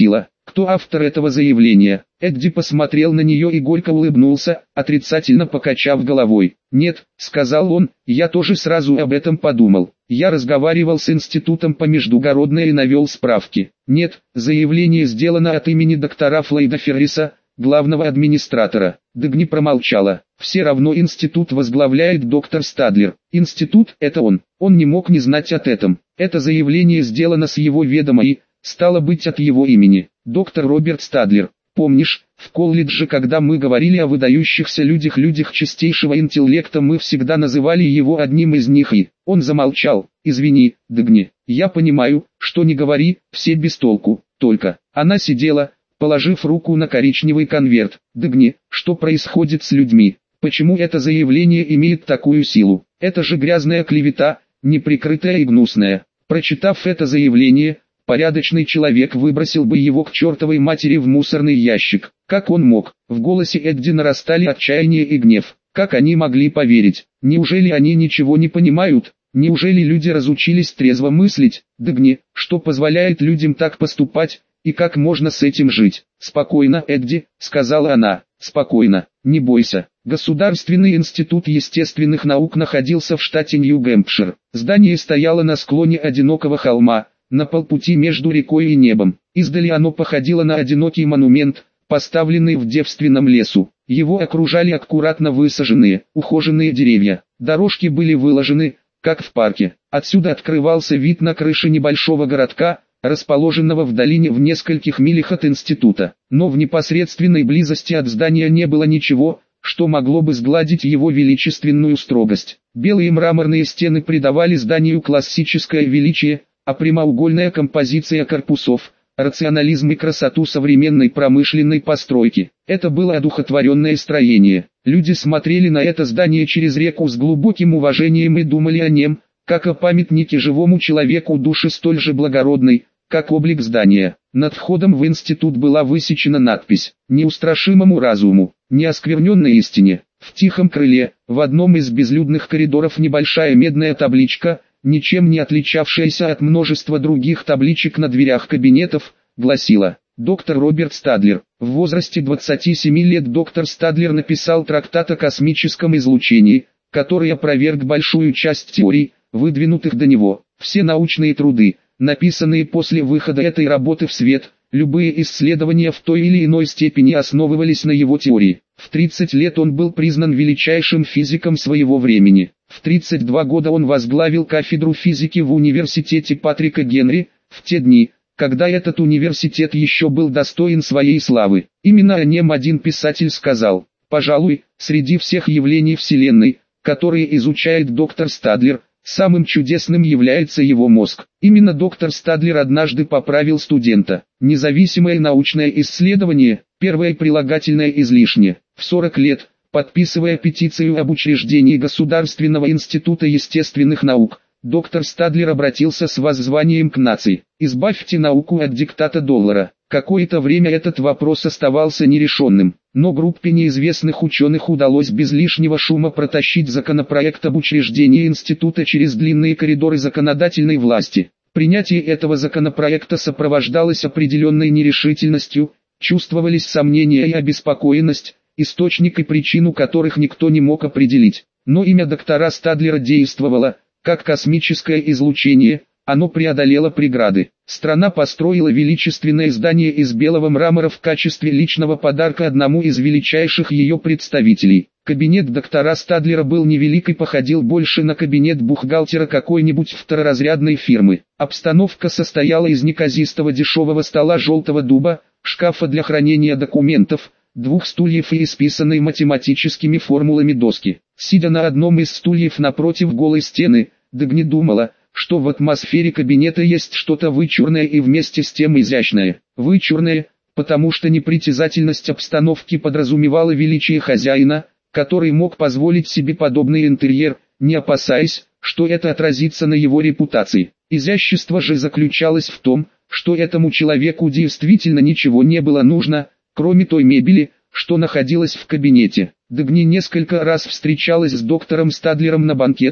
Кто автор этого заявления? Эдди посмотрел на нее и горько улыбнулся, отрицательно покачав головой. «Нет», — сказал он, — «я тоже сразу об этом подумал. Я разговаривал с институтом по междугородной и навел справки. Нет, заявление сделано от имени доктора Флойда Ферриса, главного администратора». Дагни промолчала. «Все равно институт возглавляет доктор Стадлер. Институт — это он. Он не мог не знать от этом. Это заявление сделано с его ведома и, стало быть, от его имени. Доктор Роберт Стадлер. Помнишь, в колледже, когда мы говорили о выдающихся людях чистейшего интеллекта, мы всегда называли его одним из них и...» Он замолчал. «Извини, Дагни, я понимаю, что не говори, все без толку, только...» Она сидела, положив руку на коричневый конверт. «Дагни, что происходит с людьми? Почему это заявление имеет такую силу? Это же грязная клевета, неприкрытая и гнусная». Прочитав это заявление, порядочный человек выбросил бы его к чертовой матери в мусорный ящик. Как он мог? В голосе Эдди нарастали отчаяние и гнев. Как они могли поверить? Неужели они ничего не понимают? Неужели люди разучились трезво мыслить? Дагни, что позволяет людям так поступать, и как можно с этим жить? «Спокойно, Эдди», — сказала она, — «спокойно, не бойся». Государственный институт естественных наук находился в штате Нью-Гэмпшир. Здание стояло на склоне одинокого холма, на полпути между рекой и небом. Издали оно походило на одинокий монумент, поставленный в девственном лесу. Его окружали аккуратно высаженные, ухоженные деревья. Дорожки были выложены, как в парке. Отсюда открывался вид на крыши небольшого городка, расположенного в долине в нескольких милях от института. Но в непосредственной близости от здания не было ничего, что могло бы сгладить его величественную строгость. Белые мраморные стены придавали зданию классическое величие, а прямоугольная композиция корпусов – рационализм и красоту современной промышленной постройки. Это было одухотворенное строение. Люди смотрели на это здание через реку с глубоким уважением и думали о нем, как о памятнике живому человеку души столь же благородной, как облик здания. Над входом в институт была высечена надпись «Неустрашимому разуму, неоскверненной истине». В тихом крыле, в одном из безлюдных коридоров небольшая медная табличка, ничем не отличавшаяся от множества других табличек на дверях кабинетов, гласила «Доктор Роберт Стадлер». В возрасте 27 лет доктор Стадлер написал трактат о космическом излучении, который опроверг большую часть теорий, выдвинутых до него. Все научные труды, написанные после выхода этой работы в свет, любые исследования в той или иной степени основывались на его теории. В 30 лет он был признан величайшим физиком своего времени. В 32 года он возглавил кафедру физики в университете Патрика Генри, в те дни, когда этот университет еще был достоин своей славы. Именно о нем один писатель сказал: «Пожалуй, среди всех явлений Вселенной, которые изучает доктор Стадлер, самым чудесным является его мозг». Именно доктор Стадлер однажды поправил студента. Независимое научное исследование, первое прилагательное излишне. В 40 лет, подписывая петицию об учреждении Государственного института естественных наук, доктор Стадлер обратился с воззванием к нации: «Избавьте науку от диктата доллара». Какое-то время этот вопрос оставался нерешенным, но группе неизвестных ученых удалось без лишнего шума протащить законопроект об учреждении института через длинные коридоры законодательной власти. Принятие этого законопроекта сопровождалось определенной нерешительностью, чувствовались сомнения и обеспокоенность, источник и причину которых никто не мог определить. Но имя доктора Стадлера действовало, как космическое излучение, оно преодолело преграды. Страна построила величественное здание из белого мрамора в качестве личного подарка одному из величайших ее представителей. Кабинет доктора Стадлера был невелик и походил больше на кабинет бухгалтера какой-нибудь второразрядной фирмы. Обстановка состояла из неказистого дешевого стола желтого дуба, шкафа для хранения документов, 2 стульев и исписанной математическими формулами доски. Сидя на одном из стульев напротив голой стены, Дагни думала, что в атмосфере кабинета есть что-то вычурное и вместе с тем изящное. Вычурное, потому что непритязательность обстановки подразумевала величие хозяина, который мог позволить себе подобный интерьер, не опасаясь, что это отразится на его репутации. Изящество же заключалось в том, что этому человеку действительно ничего не было нужно, кроме той мебели, что находилась в кабинете. Дагни несколько раз встречалась с доктором Стадлером на банкетах,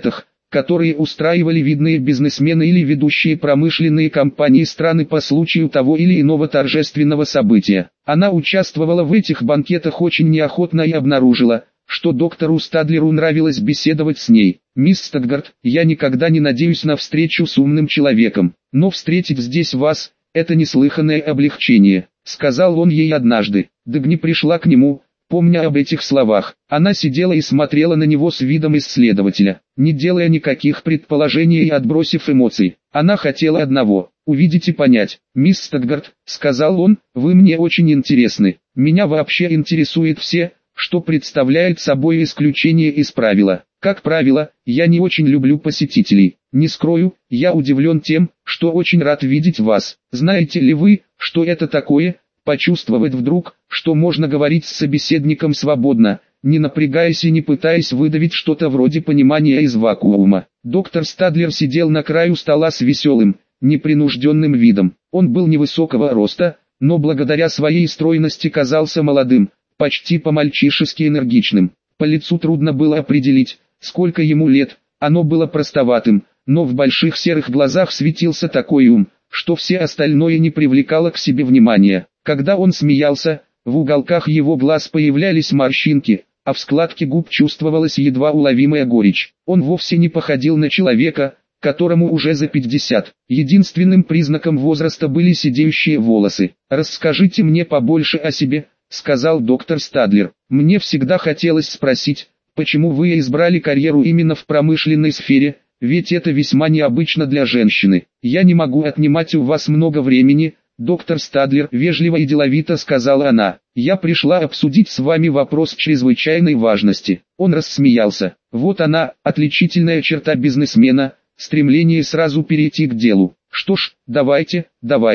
которые устраивали видные бизнесмены или ведущие промышленные компании страны по случаю того или иного торжественного события. Она участвовала в этих банкетах очень неохотно и обнаружила, что доктору Стадлеру нравилось беседовать с ней. «Мисс Стадгард, я никогда не надеюсь на встречу с умным человеком, но встретить здесь вас – это неслыханное облегчение», – сказал он ей однажды. Дагни пришла к нему, помня об этих словах. Она сидела и смотрела на него с видом исследователя, не делая никаких предположений и отбросив эмоций. Она хотела одного – увидеть и понять. «Мисс Стадгард», – сказал он, – «вы мне очень интересны. Меня вообще интересует все, что представляет собой исключение из правила. Как правило, я не очень люблю посетителей. Не скрою, я удивлен тем, что очень рад видеть вас. Знаете ли вы, что это такое, почувствовать вдруг, что можно говорить с собеседником свободно, не напрягаясь и не пытаясь выдавить что-то вроде понимания из вакуума?» Доктор Стадлер сидел на краю стола с веселым, непринужденным видом. Он был невысокого роста, но благодаря своей стройности казался молодым, почти по-мальчишески энергичным. По лицу трудно было определить, сколько ему лет, оно было простоватым, но в больших серых глазах светился такой ум, что все остальное не привлекало к себе внимания. Когда он смеялся, в уголках его глаз появлялись морщинки, а в складке губ чувствовалась едва уловимая горечь. Он вовсе не походил на человека, которому уже за 50. Единственным признаком возраста были сидеющие волосы. «Расскажите мне побольше о себе», — сказал доктор Стадлер. «Мне всегда хотелось спросить, почему вы избрали карьеру именно в промышленной сфере, ведь это весьма необычно для женщины. Я не могу отнимать у вас много времени, доктор Стадлер», — вежливо и деловито сказала она. «Я пришла обсудить с вами вопрос чрезвычайной важности». Он рассмеялся. Вот она, отличительная черта бизнесмена, стремление сразу перейти к делу. «Что ж, давайте,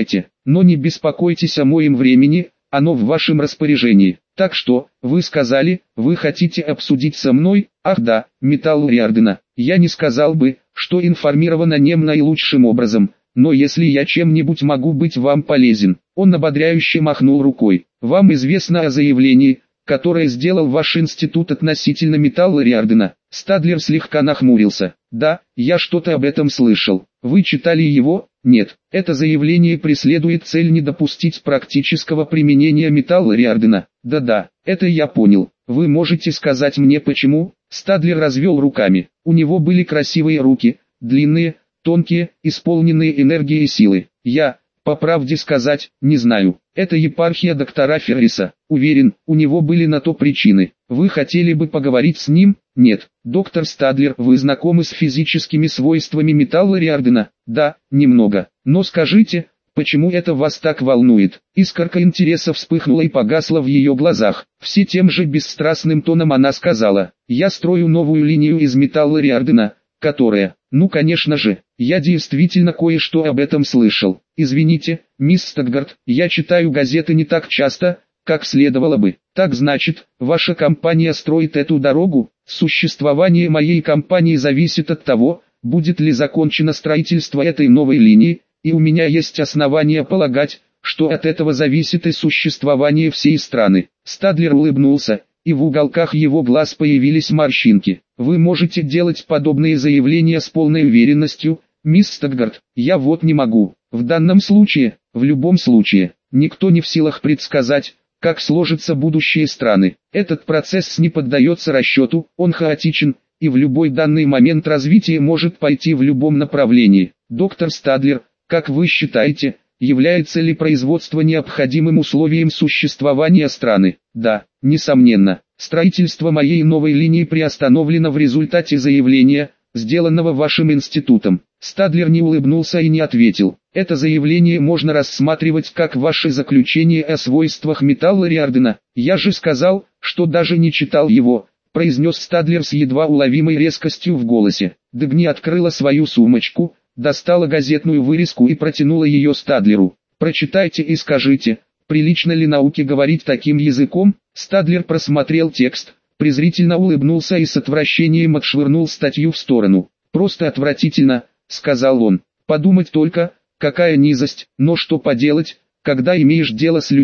но не беспокойтесь о моем времени, оно в вашем распоряжении. Так что, вы сказали, вы хотите обсудить со мной?» «Ах да, металл Риардена. Я не сказал бы, что информирован о нем наилучшим образом, но если я чем-нибудь могу быть вам полезен». Он ободряюще махнул рукой. «Вам известно о заявлении, которое сделал ваш институт относительно металла Риардена?» Стадлер слегка нахмурился. «Да, я что-то об этом слышал. Вы читали его?» «Нет, это заявление преследует цель не допустить практического применения металла Риардена». «Да-да, это я понял. Вы можете сказать мне почему?» Стадлер развел руками. У него были красивые руки, длинные, тонкие, исполненные энергии и силы. «Я, по правде сказать, не знаю. Это епархия доктора Ферриса. Уверен, у него были на то причины. Вы хотели бы поговорить с ним?» «Нет». «Доктор Стадлер, вы знакомы с физическими свойствами металла Риардена?» «Да, немного. Но скажите, почему это вас так волнует?» Искорка интереса вспыхнула и погасла в ее глазах. Все тем же бесстрастным тоном она сказала: «Я строю новую линию из металла Риардена, которая...» «Ну конечно же, я действительно кое-что об этом слышал. Извините, мисс Стадгард, я читаю газеты не так часто, как следовало бы». «Так значит, ваша компания строит эту дорогу?» «Существование моей компании зависит от того, будет ли закончено строительство этой новой линии, и у меня есть основания полагать, что от этого зависит и существование всей страны». Стадлер улыбнулся, и в уголках его глаз появились морщинки. «Вы можете делать подобные заявления с полной уверенностью, мисс Стадгард. Я вот не могу. В данном случае, в любом случае, никто не в силах предсказать, как сложится будущее страны. Этот процесс не поддается расчету, он хаотичен, и в любой данный момент развитие может пойти в любом направлении. Доктор Стадлер, как вы считаете, является ли производство необходимым условием существования страны?» «Да, несомненно. Строительство моей новой линии приостановлено в результате заявления, сделанного вашим институтом». Стадлер не улыбнулся и не ответил. «Это заявление можно рассматривать как ваше заключение о свойствах металла Риардена. Я же сказал, что даже не читал его», — произнес Стадлер с едва уловимой резкостью в голосе. Дагни открыла свою сумочку, достала газетную вырезку и протянула ее Стадлеру. «Прочитайте и скажите, прилично ли науке говорить таким языком?» Стадлер просмотрел текст, презрительно улыбнулся и с отвращением отшвырнул статью в сторону. «Просто отвратительно», — сказал он. «Подумать только, какая низость, но что поделать, когда имеешь дело с людьми».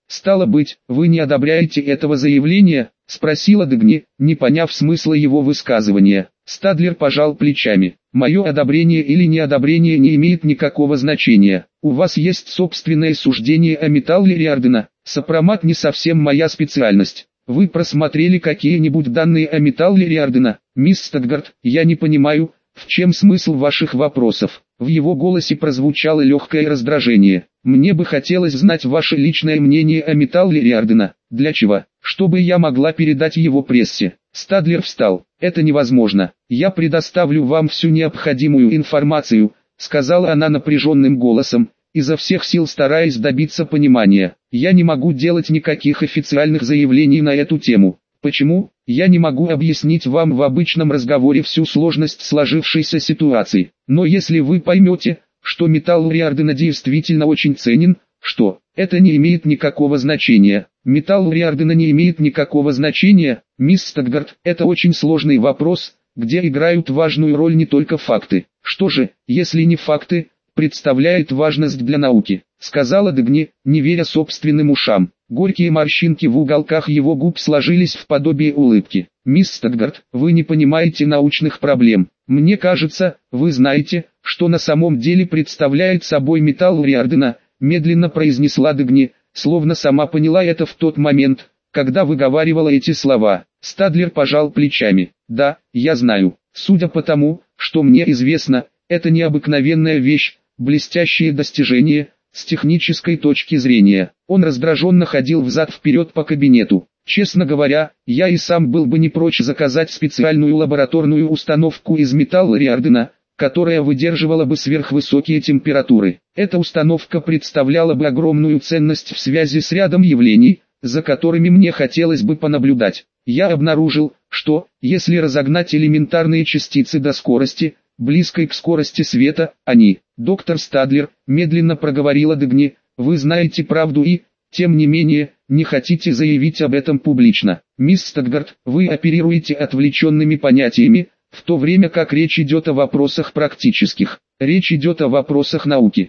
«Стало быть, вы не одобряете этого заявления?» — спросила Дагни, не поняв смысла его высказывания. Стадлер пожал плечами. «Мое одобрение или неодобрение не имеет никакого значения. У вас есть собственное суждение о металле Риордана. Сопромат не совсем моя специальность. Вы просмотрели какие-нибудь данные о металле Риордана? Мисс Стадгард, я не понимаю, в чем смысл ваших вопросов?» В его голосе прозвучало легкое раздражение. «Мне бы хотелось знать ваше личное мнение о металле Риордана. Для чего? Чтобы я могла передать его прессе». Стадлер встал. «Это невозможно. Я предоставлю вам всю необходимую информацию», сказала она напряженным голосом, изо всех сил стараясь добиться понимания. «Я не могу делать никаких официальных заявлений на эту тему». «Почему? Я не могу объяснить вам в обычном разговоре всю сложность сложившейся ситуации. Но если вы поймете, что металл Риордана действительно очень ценен, что это не имеет никакого значения». «Металл Риордана не имеет никакого значения, мисс Стадгард, это очень сложный вопрос, где играют важную роль не только факты». «Что же, если не факты, представляет важность для науки?» сказала Дагни, не веря собственным ушам. Горькие морщинки в уголках его губ сложились в подобие улыбки. «Мисс Стадгард, вы не понимаете научных проблем. Мне кажется, вы знаете, что на самом деле представляет собой металл Риордана», медленно произнесла Дагни, словно сама поняла это в тот момент, когда выговаривала эти слова. Стадлер пожал плечами. «Да, я знаю. Судя по тому, что мне известно, это необыкновенная вещь, блестящее достижение, с технической точки зрения». Он раздраженно ходил взад-вперед по кабинету. «Честно говоря, я и сам был бы не прочь заказать специальную лабораторную установку из металла Риордана, которая выдерживала бы сверхвысокие температуры. Эта установка представляла бы огромную ценность в связи с рядом явлений, за которыми мне хотелось бы понаблюдать. Я обнаружил, что, если разогнать элементарные частицы до скорости, близкой к скорости света, они, доктор Стадлер, медленно проговорила Дагни, вы знаете правду и, тем не менее, не хотите заявить об этом публично. Мисс Стадгард, вы оперируете отвлеченными понятиями, в то время как речь идет о вопросах практических. Речь идет о вопросах науки.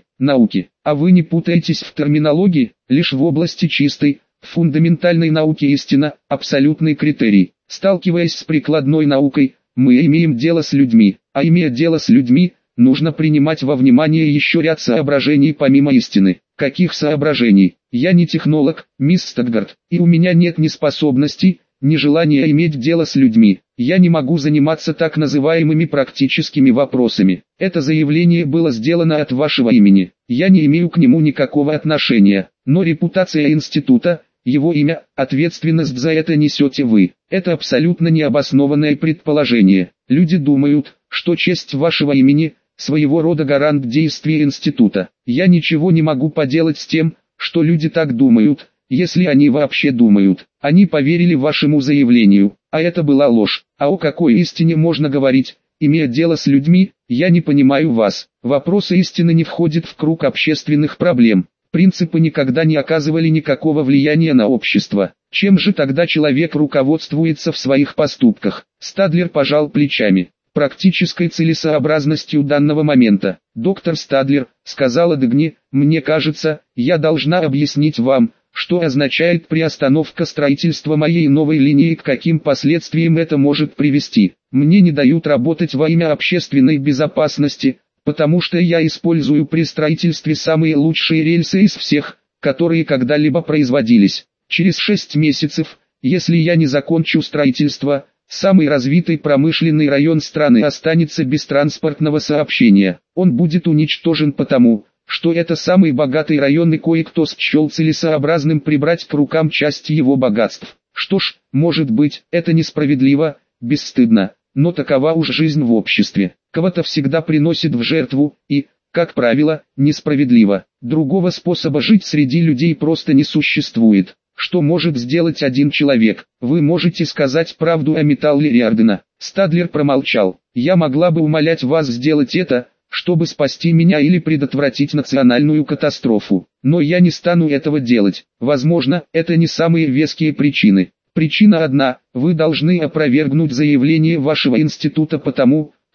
А вы не путаетесь в терминологии, лишь в области чистой, фундаментальной науки истина, абсолютный критерий. Сталкиваясь с прикладной наукой, мы имеем дело с людьми, а имея дело с людьми, нужно принимать во внимание еще ряд соображений помимо истины. Каких соображений? Я не технолог, мисс Стадгард, и у меня нет ни способностей, ни желания иметь дело с людьми. Я не могу заниматься так называемыми практическими вопросами. Это заявление было сделано от вашего имени. Я не имею к нему никакого отношения, но репутация института, его имя, ответственность за это несете вы. Это абсолютно необоснованное предположение. Люди думают, что честь вашего имени – своего рода гарант действия института. Я ничего не могу поделать с тем, что люди так думают, если они вообще думают. Они поверили вашему заявлению, а это была ложь. А о какой истине можно говорить, имея дело с людьми? Я не понимаю вас. Вопросы истины не входят в круг общественных проблем. Принципы никогда не оказывали никакого влияния на общество. Чем же тогда человек руководствуется в своих поступках? Стадлер пожал плечами. Практической целесообразностью данного момента. «Доктор Стадлер», — сказала Дагни, — «мне кажется, я должна объяснить вам, что означает приостановка строительства моей новой линии и к каким последствиям это может привести. Мне не дают работать во имя общественной безопасности, потому что я использую при строительстве самые лучшие рельсы из всех, которые когда-либо производились. Через 6 месяцев, если я не закончу строительство, самый развитый промышленный район страны останется без транспортного сообщения. Он будет уничтожен потому, что это самый богатый район и кое-кто счел целесообразным прибрать к рукам часть его богатств. Что ж, может быть, это несправедливо, бесстыдно, но такова уж жизнь в обществе. Кого-то всегда приносит в жертву и, как правило, несправедливо. Другого способа жить среди людей просто не существует. Что может сделать один человек? Вы можете сказать правду о металле Риордана. Стадлер промолчал. Я могла бы умолять вас сделать это, чтобы спасти меня или предотвратить национальную катастрофу. Но я не стану этого делать. Возможно, это не самые веские причины. Причина одна: вы должны опровергнуть заявление вашего института потому,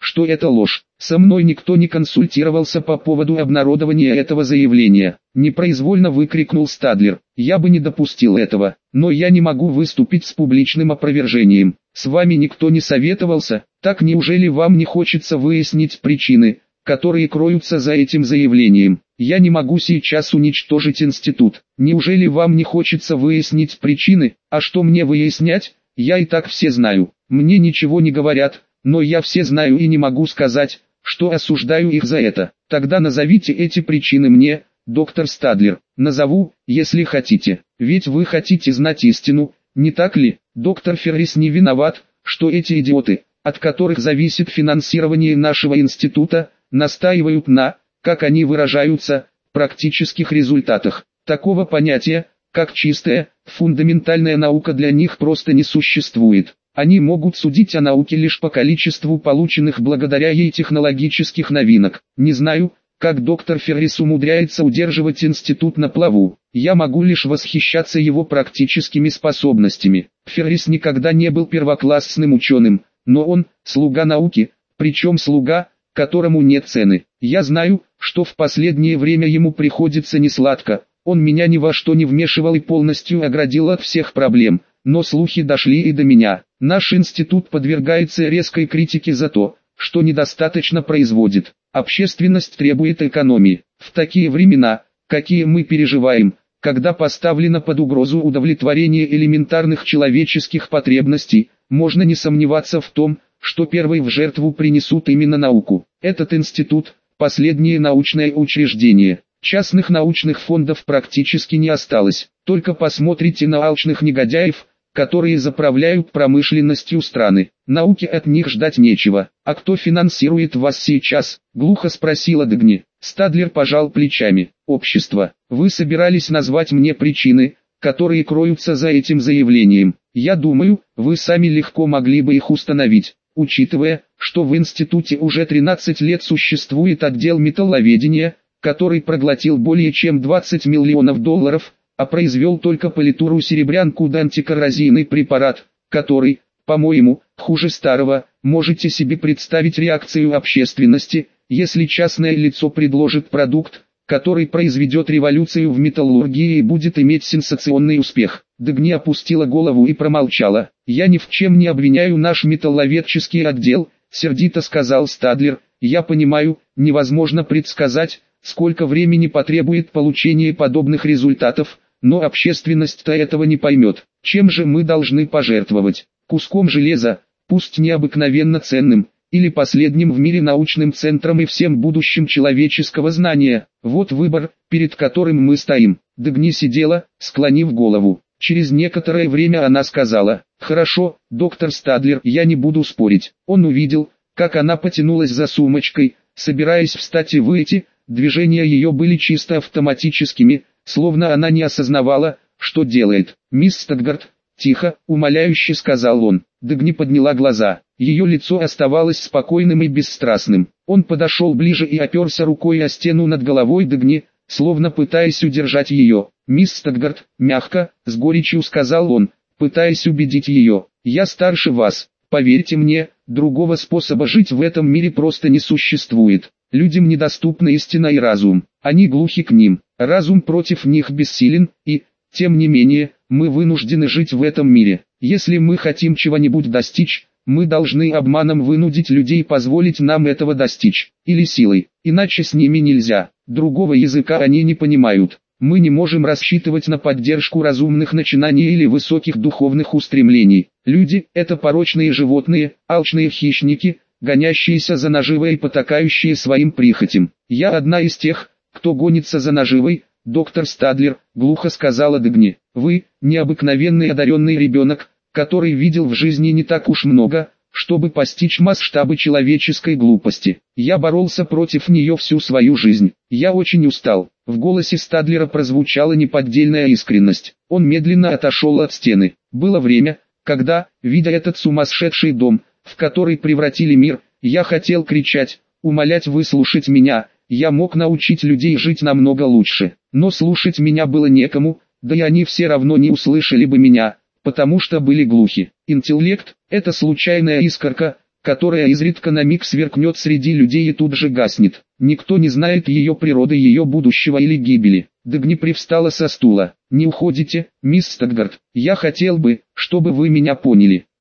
что это ложь. Со мной никто не консультировался по поводу обнародования этого заявления. Непроизвольно выкрикнул Стадлер. Я бы не допустил этого, но я не могу выступить с публичным опровержением. С вами никто не советовался, так неужели вам не хочется выяснить причины, которые кроются за этим заявлением? Я не могу сейчас уничтожить институт. Неужели вам не хочется выяснить причины? А что мне выяснять? Я и так все знаю. Мне ничего не говорят, но я все знаю и не могу сказать, что осуждаю их за это. Тогда назовите эти причины мне, доктор Стадлер. Назову, если хотите. Ведь вы хотите знать истину, не так ли? Доктор Феррис не виноват, что эти идиоты, от которых зависит финансирование нашего института, настаивают на, как они выражаются, практических результатах. Такого понятия, как чистая, фундаментальная наука для них просто не существует. Они могут судить о науке лишь по количеству полученных благодаря ей технологических новинок. Не знаю, как доктор Феррис умудряется удерживать институт на плаву. Я могу лишь восхищаться его практическими способностями. Феррис никогда не был первоклассным ученым, но он – слуга науки, причем слуга, которому нет цены. Я знаю, что в последнее время ему приходится несладко. Он меня ни во что не вмешивал и полностью оградил от всех проблем, но слухи дошли и до меня. Наш институт подвергается резкой критике за то, что недостаточно производит. Общественность требует экономии. В такие времена, какие мы переживаем, когда поставлено под угрозу удовлетворение элементарных человеческих потребностей, можно не сомневаться в том, что первой в жертву принесут именно науку. Этот институт – последнее научное учреждение. Частных научных фондов практически не осталось. Только посмотрите на алчных негодяев, которые заправляют промышленностью страны. Науки от них ждать нечего. А кто финансирует вас сейчас? Глухо спросила Дагни. Стадлер пожал плечами. Общество. Вы собирались назвать мне причины, которые кроются за этим заявлением. Я думаю, вы сами легко могли бы их установить. Учитывая, что в институте уже 13 лет существует отдел металловедения, который проглотил более чем 20 миллионов долларов, а произвел только политуру серебрянку да антикоррозийный препарат, который, по-моему, хуже старого. Можете себе представить реакцию общественности, если частное лицо предложит продукт, который произведет революцию в металлургии и будет иметь сенсационный успех. Дагни опустила голову и промолчала. «Я ни в чем не обвиняю наш металловедческий отдел», — сердито сказал Стадлер. «Я понимаю, невозможно предсказать, сколько времени потребует получение подобных результатов, но общественность-то этого не поймет. Чем же мы должны пожертвовать? Куском железа, пусть необыкновенно ценным, или последним в мире научным центром и всем будущим человеческого знания? Вот выбор, перед которым мы стоим». Дагни сидела, склонив голову. Через некоторое время она сказала: «Хорошо, доктор Стадлер, я не буду спорить». Он увидел, как она потянулась за сумочкой, собираясь встать и выйти. Движения ее были чисто автоматическими, словно она не осознавала, что делает. «Мисс Стаггард», — тихо, умоляюще сказал он. Дагни подняла глаза. Ее лицо оставалось спокойным и бесстрастным. Он подошел ближе и оперся рукой о стену над головой Дагни, словно пытаясь удержать ее. «Мисс Стаггард», — мягко, с горечью сказал он, пытаясь убедить ее, — «я старше вас. Поверьте мне, другого способа жить в этом мире просто не существует. Людям недоступна истина и разум. Они глухи к ним. Разум против них бессилен, и, тем не менее, мы вынуждены жить в этом мире. Если мы хотим чего-нибудь достичь, мы должны обманом вынудить людей позволить нам этого достичь, или силой, иначе с ними нельзя. Другого языка они не понимают. Мы не можем рассчитывать на поддержку разумных начинаний или высоких духовных устремлений. Люди – это порочные животные, алчные хищники, гонящиеся за наживой и потакающие своим прихотям. Я одна из тех, кто гонится за наживой, доктор Стадлер, глухо сказала Дагни. Вы – необыкновенный одаренный ребенок, который видел в жизни не так уж много, чтобы постичь масштабы человеческой глупости. Я боролся против нее всю свою жизнь. Я очень устал. В голосе Стадлера прозвучала неподдельная искренность. Он медленно отошел от стены. Было время, когда, видя этот сумасшедший дом, в который превратили мир, я хотел кричать, умолять выслушать меня. Я мог научить людей жить намного лучше. Но слушать меня было некому, да и они все равно не услышали бы меня, потому что были глухи. Интеллект – это случайная искорка, которая изредка на миг сверкнет среди людей и тут же гаснет. Никто не знает ее природы, ее будущего или гибели. Дагни привстала со стула. «Не уходите, мисс Стаггард. Я хотел бы, чтобы вы меня поняли.